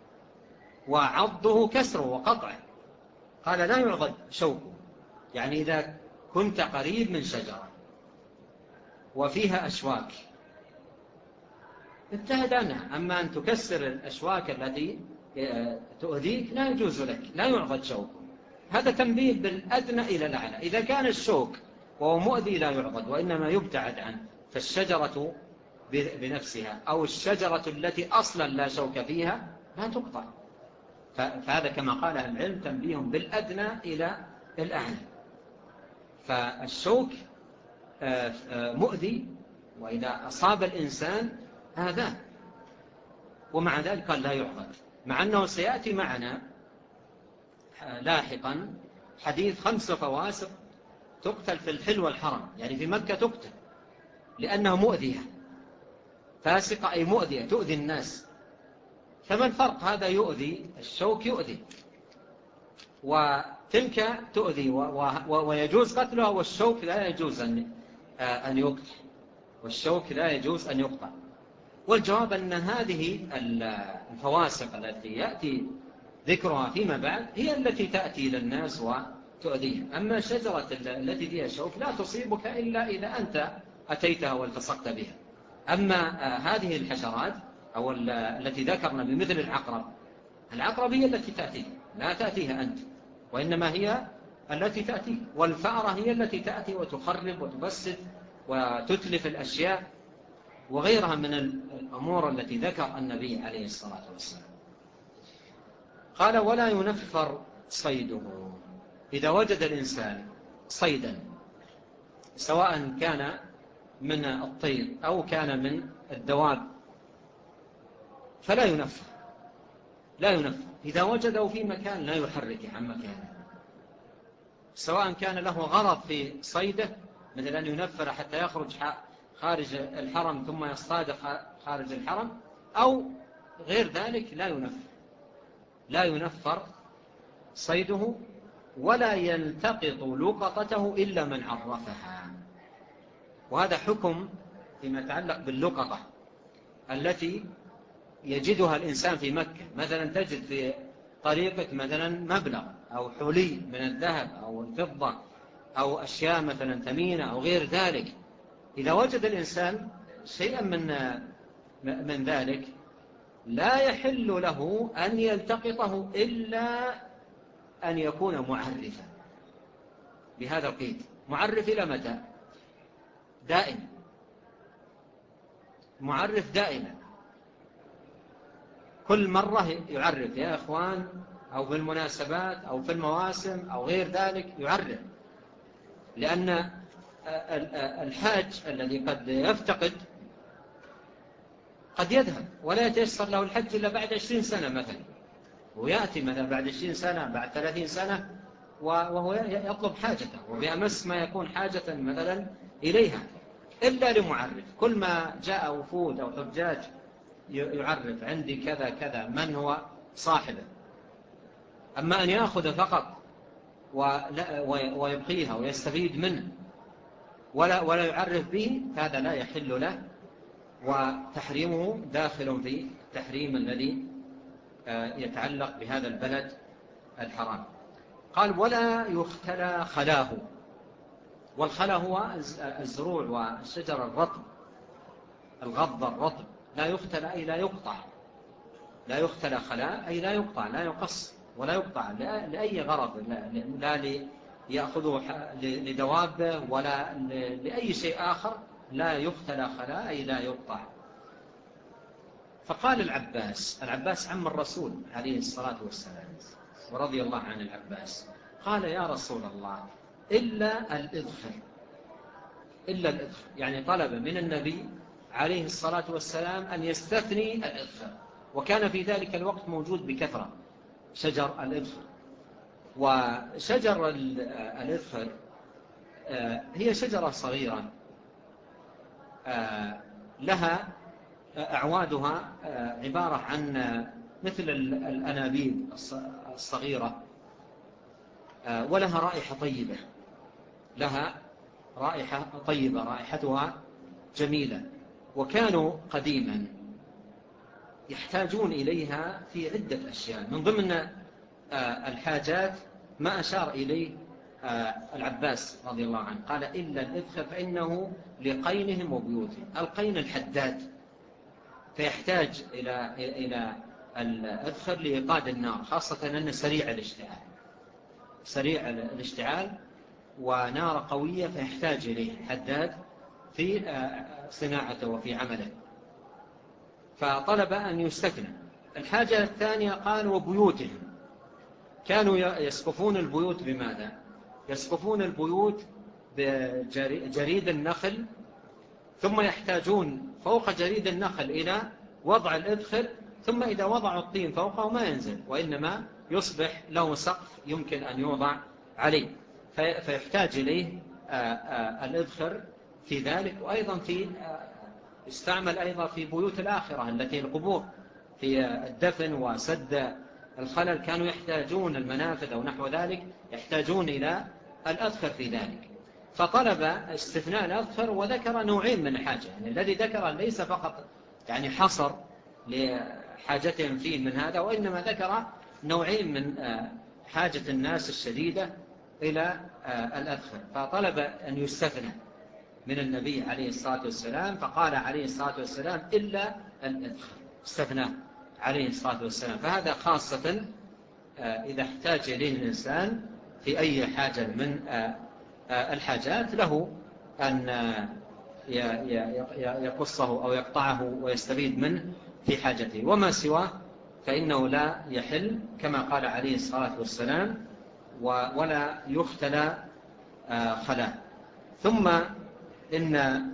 وعضه كسره وقطعه. قال: لا يعضد شوكه، يعني إذا كنت قريب من شجرة وفيها أشواك ابتعد عنها. أما أن تكسر الأشواك التي تؤذيك لا يجوز لك، لا يعضد شوكه. هذا تنبيه بالأدنى إلى الأعلى. إذا كان الشوك وهو مؤذي لا يعضد، وإنما يبتعد عنه. فالشجرة بنفسها أو الشجرة التي أصلا لا شوك فيها لا تقطع. فهذا كما قال أهل العلم تنبيه بالأدنى إلى الأعلى. فالشوك مؤذي، وإذا أصاب الإنسان هذا، ومع ذلك قال لا يعضد، مع أنه سيأتي معنا لاحقا حديث 5 فواسق تقتل في الحل والحرم، يعني في مكة تقتل لأنها مؤذية. فاسقة أي مؤذية، تؤذي الناس. فما الفرق؟ هذا يؤذي، الشوك يؤذي، وتلك تؤذي ويجوز قتلها، والشوك لا يجوز أن يقطع. والجواب أن هذه الفواسق التي يأتي ذكرها فيما بعد هي التي تأتي للناس وتؤذيهم. أما الشجرة التي فيها شوك لا تصيبك إلا إذا أنت أتيتها والتصقت بها. أما هذه الحشرات أو التي ذكرنا بمثل العقرب هي التي تأتي، لا تأتيها أنت، وإنما هي التي تأتي. والفأرة هي التي تأتي وتخرب وتفسد وتتلف الأشياء وغيرها من الأمور التي ذكر النبي عليه الصلاة والسلام. قال: ولا ينفر صيده. إذا وجد الإنسان صيدا سواء كان من الطير أو كان من الدواب فلا ينفر. إذا وجده في مكان لا يحرك عن مكانه، سواء كان له غرض في صيده، مثل أن ينفر حتى يخرج خارج الحرم ثم يصطاد خارج الحرم، أو غير ذلك لا ينفر صيده، ولا يلتقط لقطته إلا من عرفها. وهذا حكم فيما يتعلق باللقطة التي يجدها الإنسان في مكة. مثلا تجد في طريقك مثلا مبلغ أو حلي من الذهب أو الفضة أو أشياء مثلا ثمينة أو غير ذلك. إذا وجد الإنسان شيئا من ذلك لا يحل له أن يلتقطه إلا أن يكون معرفا بهذا القيد. معرف إلى متى؟ دائما، معرف دائما، كل مرة يعرف يا إخوان، أو في المناسبات أو في المواسم أو غير ذلك يعرف. لأن الحاج الذي قد يفتقد قد يذهب ولا يتيسر له الحج إلا بعد 20 سنة مثلا، ويأتي مثلا بعد 20 سنة بعد 30 سنة وهو يطلب حاجته، وبأمس ما يكون حاجة مثلا إليها. إلا لمعرف. كل ما جاء وفود أو حجاج يعرف عندي كذا كذا من هو صاحبه. أما أن يأخذ فقط ويبقيها ويستفيد منه ولا يعرف به، هذا لا يحل له، وتحريمه داخل في التحريم الذي يتعلق بهذا البلد الحرام. قال ولا يختلى خلاه. والخلا هو الزروع والشجر الرطب، الغض الرطب. لا يختلى أي لا يقطع. لا يختلى خلاء أي لا يقطع، لا يقص ولا يقطع لأي غرض، لا ليأخذه لدوابه ولا لأي شيء آخر. لا يختلى خلاء أي لا يقطع. فقال العباس عم الرسول عليه الصلاة والسلام ورضي الله عن العباس، قال يا رسول الله إلا الإذخر. إلا الإذخر، يعني طلب من النبي عليه الصلاة والسلام أن يستثني الإذخر، وكان في ذلك الوقت موجود بكثرة شجر الإذخر. وشجر الإذخر هي شجرة صغيرة لها أعوادها عبارة عن مثل الأنابيب الصغيرة، ولها رائحة طيبة، لها رائحة طيبة، رائحتها جميلة. وكانوا قديما يحتاجون إليها في عدة أشياء. من ضمن الحاجات ما أشار إليه العباس رضي الله عنه، قال إلا الإذخر فإنه لقينهم وبيوتهم. القين الحداد، فيحتاج إلى الإذخر لإيقاد النار، خاصة أنه سريع الاشتعال ونار قوية، فيحتاج إليه حداد في صناعته وفي عمله، فطلب أن يستثنى. الحاجة الثانية قال وبيوتهم. كانوا يسقفون البيوت بماذا؟ يسقفون البيوت بجريد النخل، ثم يحتاجون فوق جريد النخل إلى وضع الإذخر، ثم إذا وضعوا الطين فوقه ما ينزل، وإنما يصبح له سقف يمكن أن يوضع عليه، فيحتاج إليه الإذخر في ذلك. وأيضا يستعمل أيضا في بيوت الآخرة التي القبور، في الدفن وسد الخلل، كانوا يحتاجون المنافذ أو نحو ذلك، يحتاجون إلى الأذخر في ذلك. فطلب استثناء الأذخر، وذكر نوعين من الحاجة، يعني الذي ذكر ليس فقط يعني حصر لحاجتهم فيه من هذا، وإنما ذكر نوعين من حاجة الناس الشديدة إلى الأذخر. فطلب أن يستثنى من النبي عليه الصلاة والسلام، فقال عليه الصلاة والسلام إلا الإذخر، استثنى عليه الصلاة والسلام. فهذا خاصة إذا احتاج إليه الإنسان في أي حاجة من الحاجات، له أن يقصه أو يقطعه ويستفيد منه في حاجته. وما سواه فإنه لا يحل كما قال عليه الصلاة والسلام، ولا يختلى خلا. ثم إن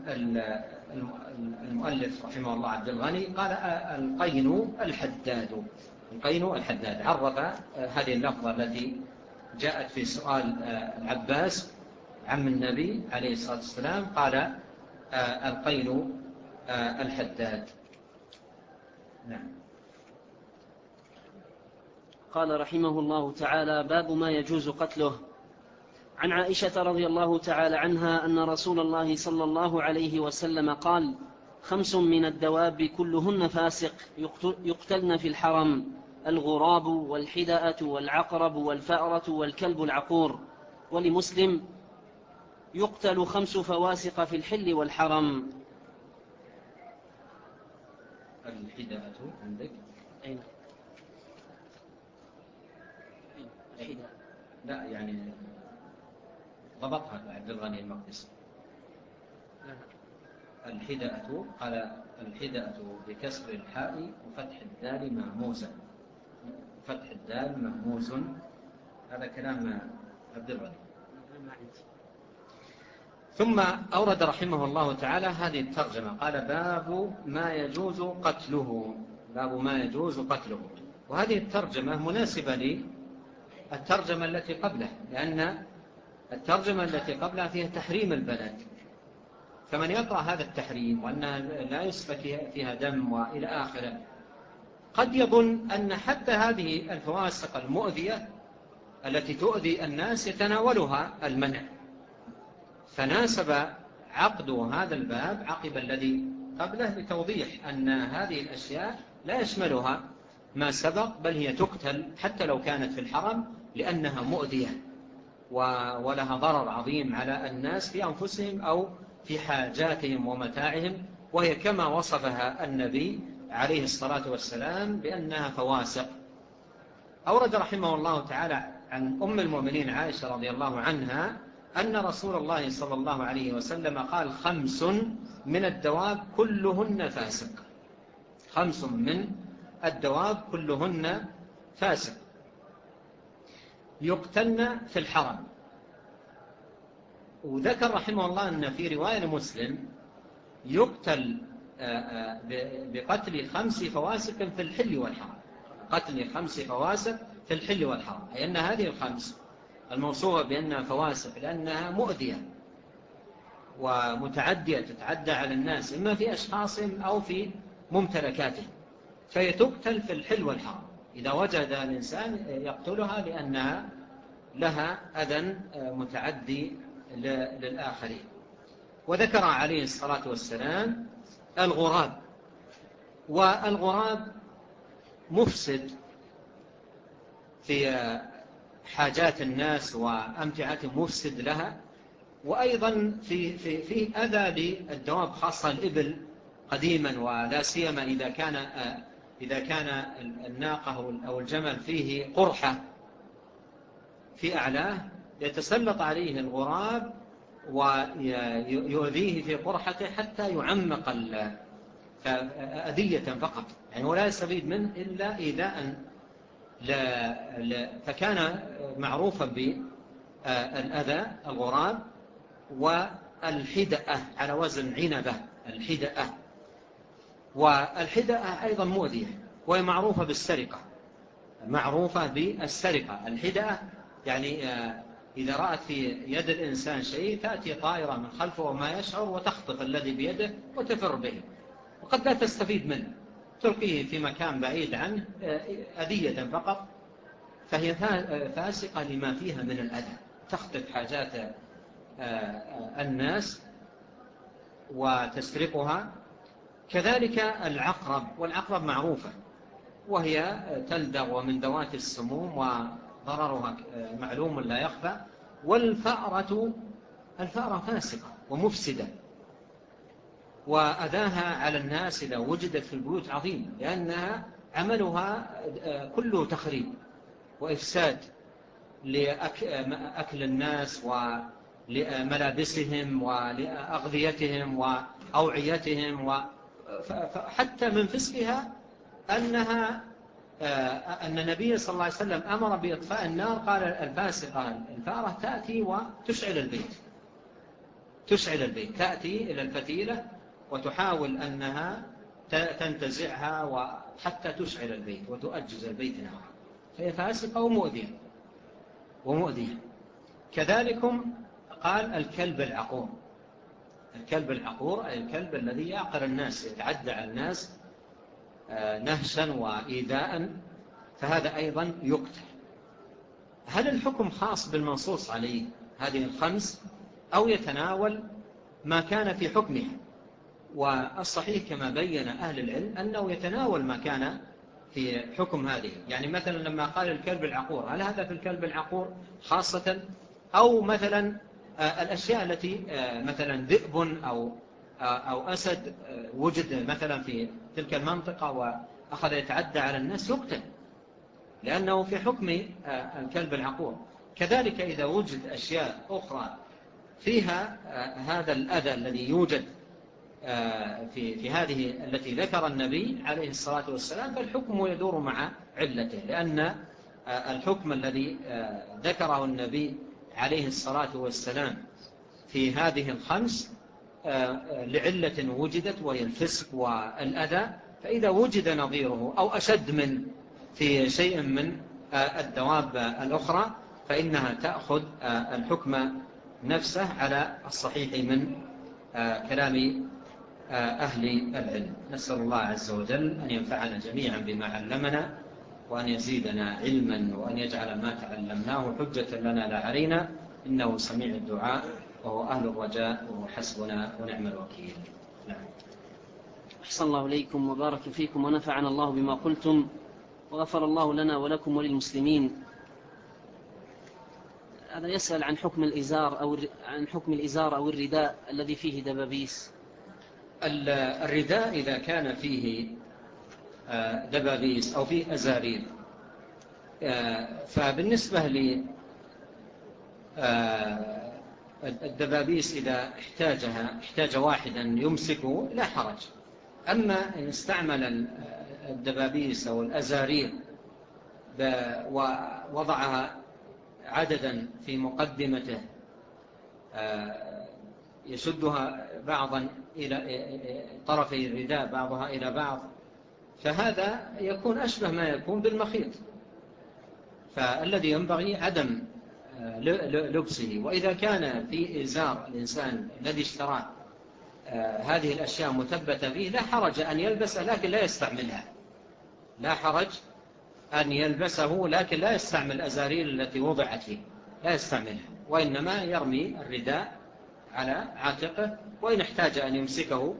المؤلف رحمه الله عبد الغني قال القين الحداد. القين الحداد عرف هذه اللفظة التي جاءت في سؤال العباس عم النبي عليه الصلاة والسلام، قال القين الحداد. نعم. قال رحمه الله تعالى: باب ما يجوز قتله. عن عائشة رضي الله تعالى عنها أن رسول الله صلى الله عليه وسلم قال: 5 من الدواب كلهن فاسق يقتلن في الحرم: الغراب والحدأة والعقرب والفأرة والكلب العقور. ولمسلم: يقتل 5 فواسق في الحل والحرم. الحدأة عندك؟ أين؟ الحدأة لا، يعني ضبطها عبد الغني المقدسي. الحدأة قال الحدأة بكسر الحاء وفتح الدال مهموزا. فتح الدال مهموز، هذا كلام عبد الغني. ثم أورد رحمه الله تعالى هذه الترجمة، قال باب ما يجوز قتله. باب ما يجوز قتله. وهذه الترجمة مناسبة للترجمة التي قبله، لأن الترجمة التي قبلها فيها تحريم البلد، فمن يقرأ هذا التحريم وأنها لا يسفك فيها دم وإلى آخره قد يظن أن حتى هذه الفواسق المؤذية التي تؤذي الناس يتناولها المنع، فناسب عقد هذا الباب عقب الذي قبله لتوضيح أن هذه الأشياء لا يشملها ما سبق، بل هي تقتل حتى لو كانت في الحرم لأنها مؤذية ولها ضرر عظيم على الناس في أنفسهم أو في حاجاتهم ومتاعهم، وهي كما وصفها النبي عليه الصلاة والسلام بأنها فواسق. أورد رحمه الله تعالى عن أم المؤمنين عائشة رضي الله عنها أن رسول الله صلى الله عليه وسلم قال: 5 من الدواب كلهن فاسق. 5 من الدواب كلهن فاسق يقتلن في الحرم. وذكر رحمه الله أن في رواية لمسلم يقتل بقتل 5 فواسق في الحل والحرم. قتل 5 فواسق في الحل والحرم، أي أن هذه ال5 الموصوفة بأنها فواسق لأنها مؤذية ومتعدية تتعدى على الناس إما في أشخاصهم أو في ممتلكاتهم، فهي تقتل في الحل والحرم. إذا وجد الإنسان يقتلها لأنها لها أذى متعدي للآخرين. وذكر عليه الصلاة والسلام الغراب، والغراب مفسد في حاجات الناس وأمتعتهم، مفسد لها، وأيضا في أذى للدواب خاصة الإبل قديما، ولا سيما إذا كان الناقة أو الجمل فيه قرحة في أعلاه يتسلط عليه الغراب ويؤذيه في قرحته حتى يعمق أذية فقط، يعني ولا يستفيد منه إلا إيذاء. فكان معروفا بالأذى الغراب. والحدأة على وزن عنبة، الحدأة، والحدأة أيضا مؤذية وهي معروفة بالسرقة، معروفة بالسرقة. الحدأة يعني إذا رأت في يد الإنسان شيء تأتي طائرة من خلفه وما يشعر وتخطف الذي بيده وتفر به، وقد لا تستفيد منه، تلقيه في مكان بعيد عنه أذية فقط. فهي فاسقة لما فيها من الأذى، تخطف حاجات الناس وتسرقها. كذلك العقرب، والعقرب معروفة وهي تلدغ ومن ذوات السموم وضررها معلوم لا يخفى. والفأرة فاسقة ومفسدة، وأذاها على الناس إذا وجدت في البيوت عظيم، لأنها عملها كله تخريب وإفساد لأكل الناس ولملابسهم ولأغذيتهم وأوعيتهم. حتى من فسقها أن النبي صلى الله عليه وسلم أمر بإطفاء النار، قال: الفاسقة الفأرة تأتي وتشعل البيت، تشعل البيت، تأتي إلى الفتيلة وتحاول أنها تنتزعها وحتى تشعل البيت وتؤجج البيت نارا، فهي فاسقة ومؤذية. كذلكم قال الكلب العقور. الكلب العقور أي الكلب الذي يعقر الناس، يتعدى على الناس نهشا وإيذاء، فهذا أيضا يقتل. هل الحكم خاص بالمنصوص عليه هذه ال5 أو يتناول ما كان في حكمها؟ والصحيح كما بين أهل العلم أنه يتناول ما كان في حكم هذه. يعني مثلا لما قال الكلب العقور، هل هذا في الكلب العقور خاصة، أو مثلا الأشياء التي مثلا ذئب أو أسد وجد مثلا في تلك المنطقة وأخذ يتعدى على الناس يقتل، لأنه في حكم الكلب العقور. كذلك إذا وجد أشياء أخرى فيها هذا الأذى الذي يوجد في هذه التي ذكر النبي عليه الصلاة والسلام، فالحكم يدور مع علته، لأن الحكم الذي ذكره النبي عليه الصلاة والسلام في هذه ال5 لعلة وجدت وهي الفسق والأذى، فإذا وجد نظيره أو أشد من في شيء من الدواب الأخرى فإنها تأخذ الحكم نفسه على الصحيح من كلام أهل العلم. نسأل الله عز وجل أن ينفعنا جميعا بما علمنا، وأن يزيدنا علما، وأن يجعل ما تعلمناه حجة لنا لا علينا، إنه سميع الدعاء وهو أهل الرجاء وهو حسبنا ونعم الوكيل. نعم. أحسن الله إليكم وبارك فيكم ونفعنا الله بما قلتم وغفر الله لنا ولكم وللمسلمين. هذا يسأل عن حكم الإزار أو الرداء الذي فيه دبابيس. الرداء إذا كان فيه دبابيس أو فيه أزارير، فبالنسبة للدبابيس إذا احتاج واحدا يمسكه لا حرج. أما إن استعمل الدبابيس أو الأزارير ووضعها عددا في مقدمته يشدها بعضا إلى طرفي الرداء بعضها إلى بعض، فهذا يكون أشبه ما يكون بالمخيط، فالذي ينبغي عدم لبسه. وإذا كان في إزار الإنسان الذي اشتراه هذه الأشياء مثبتة فيه لا حرج أن يلبسه لكن لا يستعملها، لا حرج أن يلبسه لكن لا يستعمل الأزارير التي وضعت فيه، لا يستعملها، وإنما يرمي الرداء على عاتقه، وإن احتاج أن يمسكه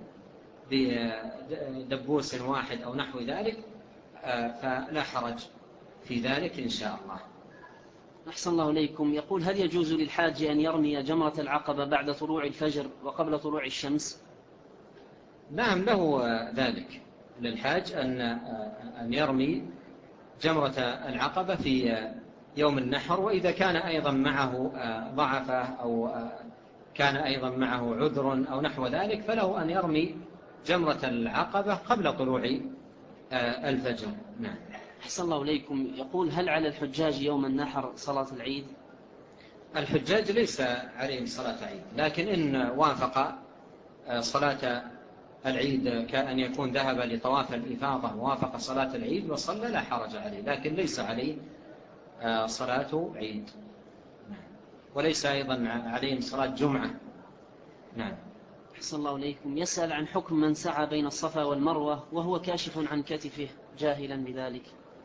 بدبوس واحد أو نحو ذلك فلا حرج في ذلك إن شاء الله. أحسن الله إليكم. يقول: هل يجوز للحاج أن يرمي جمرة العقبة بعد طلوع الفجر وقبل طلوع الشمس؟ نعم، له ذلك للحاج أن يرمي جمرة العقبة في يوم النحر، وإذا كان أيضا معه ضعفة أو كان أيضا معه عذر أو نحو ذلك فله أن يرمي جمرة العقبة قبل طلوع الفجر. نعم. أحسن الله إليكم. يقول: هل على الحجاج يوم النحر صلاة العيد؟ الحجاج ليس عليهم صلاة عيد، لكن إن وافق صلاة العيد كأن يكون ذهب لطواف الإفاضة ووافق صلاة العيد وصلى لا حرج عليه، لكن ليس عليه صلاة عيد. وليس أيضا عليهم صلاة جمعة. نعم. أحسن الله إليكم. يسأل عن حكم من سعى بين الصفا والمروة وهو كاشف عن كتفه جاهلا بذلك.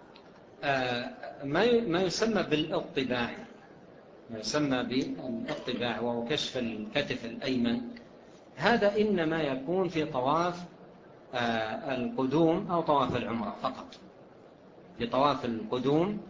ما يسمى بالاطباع، ما يسمى بالاطباع وهو كشف الكتف الأيمن، هذا إنما يكون في طواف القدوم أو طواف العمرة فقط. في طواف القدوم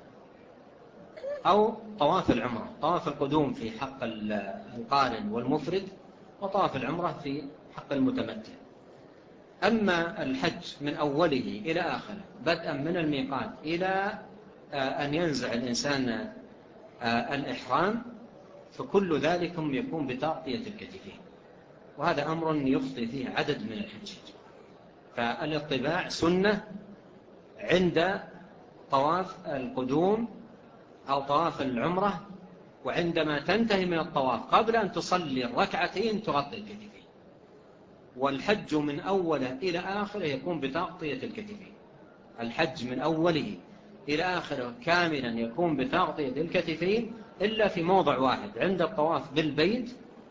أو طواف العمرة. طواف القدوم في حق القارن والمفرد، وطواف العمرة في حق المتمتع. أما الحج من أوله إلى آخره بدءا من الميقات إلى أن ينزع الإنسان الإحرام، فكل ذلك يكون بتغطية الكتفين، وهذا أمر يخطئ فيه عدد من الحجاج. فالاطباع سنة عند طواف القدوم أو طواف العمرة، وعندما تنتهي من الطواف قبل أن تصلي الركعتين تغطي الكتفين. والحج من أوله إلى آخره يكون بتغطية الكتفين. الحج من أوله إلى آخره كاملا يكون بتغطية الكتفين، إلا في موضع واحد عند الطواف بالبيت،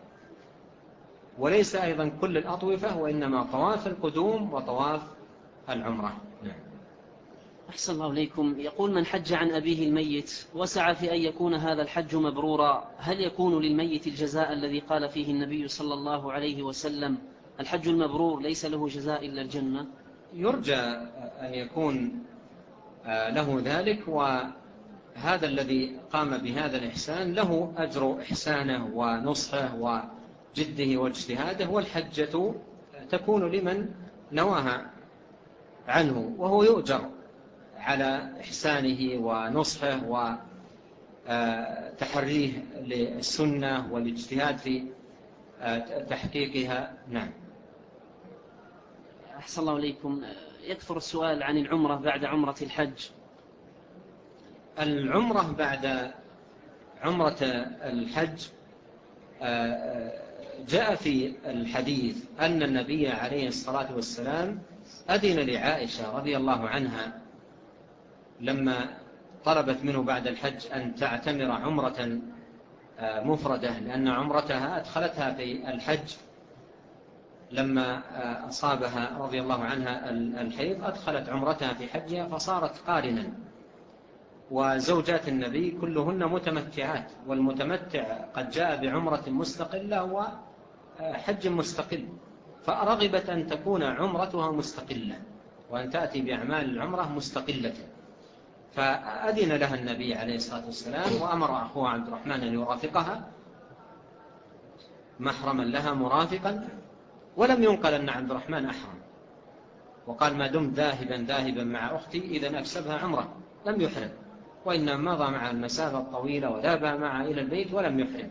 وليس أيضا كل الأطوفة، وإنما طواف القدوم وطواف العمرة. أحسن الله إليكم. يقول: من حج عن أبيه الميت وسعى في أن يكون هذا الحج مبرورا، هل يكون للميت الجزاء الذي قال فيه النبي صلى الله عليه وسلم: الحج المبرور ليس له جزاء إلا الجنة؟ يرجى أن يكون له ذلك، وهذا الذي قام بهذا الإحسان له أجر إحسانه ونصحه وجده واجتهاده، والحجة تكون لمن نواها عنه، وهو يؤجر على إحسانه ونصحه وتحريه للسنة والاجتهاد في تحقيقها. نعم. أحسن الله إليكم. يكثر السؤال عن العمرة بعد عمرة الحج. العمرة بعد عمرة الحج جاء في الحديث أن النبي عليه الصلاة والسلام أذن لعائشة رضي الله عنها لما طلبت منه بعد الحج أن تعتمر عمرة مفردة، لأن عمرتها أدخلتها في الحج لما أصابها رضي الله عنها الحيض أدخلت عمرتها في حجها فصارت قارنا، وزوجات النبي كلهن متمتعات، والمتمتع قد جاء بعمرة مستقلة وحج مستقل، فرغبت أن تكون عمرتها مستقلة وأن تأتي بأعمال العمرة مستقلة، فأذن لها النبي عليه الصلاة والسلام وأمر أخوها عبد الرحمن أن يرافقها محرما لها مرافقا، ولم ينقل أن عبد الرحمن أحرم، وقال ما دمت ذاهبا مع أختي إذن أكسبها عمره، لم يحرم، وإنما مضى مع المسافة الطويلة وذهب معها إلى البيت ولم يحرم.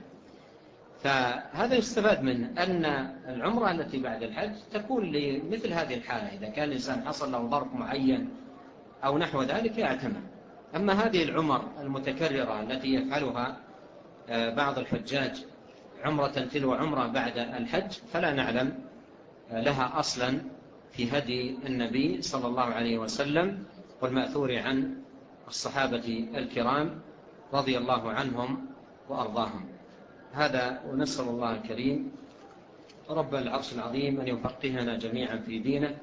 فهذا يستفاد منه أن العمرة التي بعد الحج تكون لمثل هذه الحالة، إذا كان الإنسان حصل له ظرف معين أو نحو ذلك يعتمد. أما هذه العمر المتكررة التي يفعلها بعض الحجاج عمرة تلو عمرة بعد الحج فلا نعلم لها أصلا في هدي النبي صلى الله عليه وسلم والمأثور عن الصحابة الكرام رضي الله عنهم وأرضاهم. هذا، ونسأل الله الكريم رب العرش العظيم أن يفقهنا جميعا في دينه،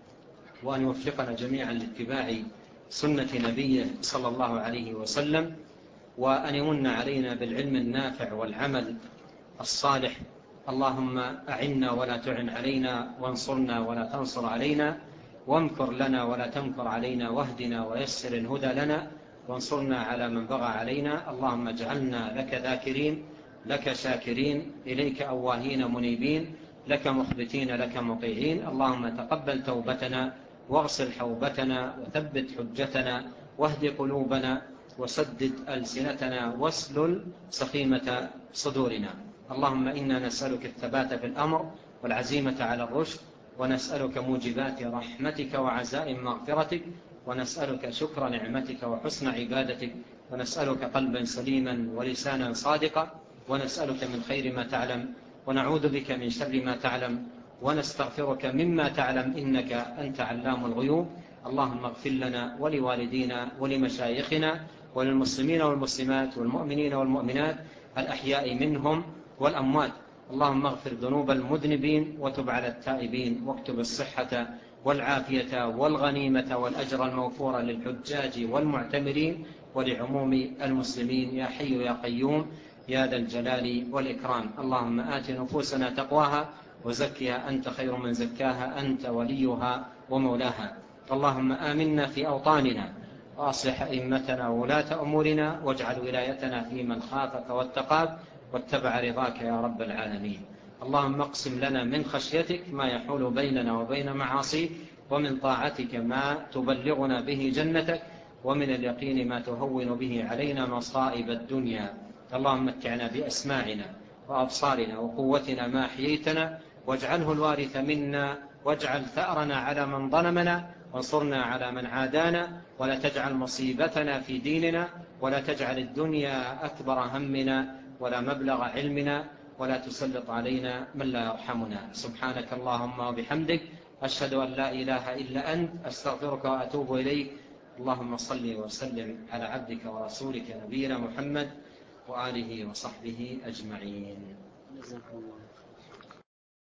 وأن يوفقنا جميعا لاتباع سنة نبيه صلى الله عليه وسلم، وأن يمن علينا بالعلم النافع والعمل الصالح. اللهم أعنا ولا تعن علينا، وانصرنا ولا تنصر علينا، وامكر لنا ولا تمكر علينا، واهدنا ويسر الهدى لنا، وانصرنا على من بغى علينا. اللهم اجعلنا لك ذاكرين، لك شاكرين، إليك أواهين منيبين، لك مخبتين، لك مطيعين. اللهم تقبل توبتنا، واغسل حوبتنا، وثبت حجتنا، واهد قلوبنا، وسدد ألسنتنا، واسلل سخيمة صدورنا. اللهم إنا نسألك الثبات في الأمر والعزيمة على الرشد، ونسألك موجبات رحمتك وعزائم مغفرتك، ونسألك شكر نعمتك وحسن عبادتك، ونسألك قلبا سليما ولسانا صادقا، ونسألك من خير ما تعلم، ونعوذ بك من شر ما تعلم، ونستغفرك مما تعلم، إنك أنت علام الغيوب. اللهم اغفر لنا ولوالدينا ولمشايخنا وللمسلمين والمسلمات والمؤمنين والمؤمنات الأحياء منهم والأموات. اللهم اغفر ذنوب المذنبين، وتب على التائبين، واكتب الصحة والعافية والغنيمة والأجر الموفور للحجاج والمعتمرين ولعموم المسلمين، يا حي يا قيوم يا ذا الجلال والإكرام. اللهم آت نفوسنا تقواها وزكها أنت خير من زكاها، أنت وليها ومولاها. اللهم آمنا في أوطاننا، وأصلح أئمتنا وولاة أمورنا، واجعل ولايتنا في من خافك واتقاك واتبع رضاك يا رب العالمين. اللهم اقسم لنا من خشيتك ما يحول بيننا وبين معاصيك، ومن طاعتك ما تبلغنا به جنتك، ومن اليقين ما تهون به علينا مصائب الدنيا. اللهم متعنا بأسماعنا وأبصارنا وقوتنا ما أحييتنا، واجعله الوارث منا، واجعل ثأرنا على من ظلمنا، وانصرنا على من عادانا، ولا تجعل مصيبتنا في ديننا، ولا تجعل الدنيا أكبر همنا ولا مبلغ علمنا، ولا تسلط علينا من لا يرحمنا. سبحانك اللهم وبحمدك، أشهد أن لا إله إلا أنت، أستغفرك وأتوب إليك. اللهم صل وسلم على عبدك ورسولك نبينا محمد وآله وصحبه أجمعين. جزاكم الله.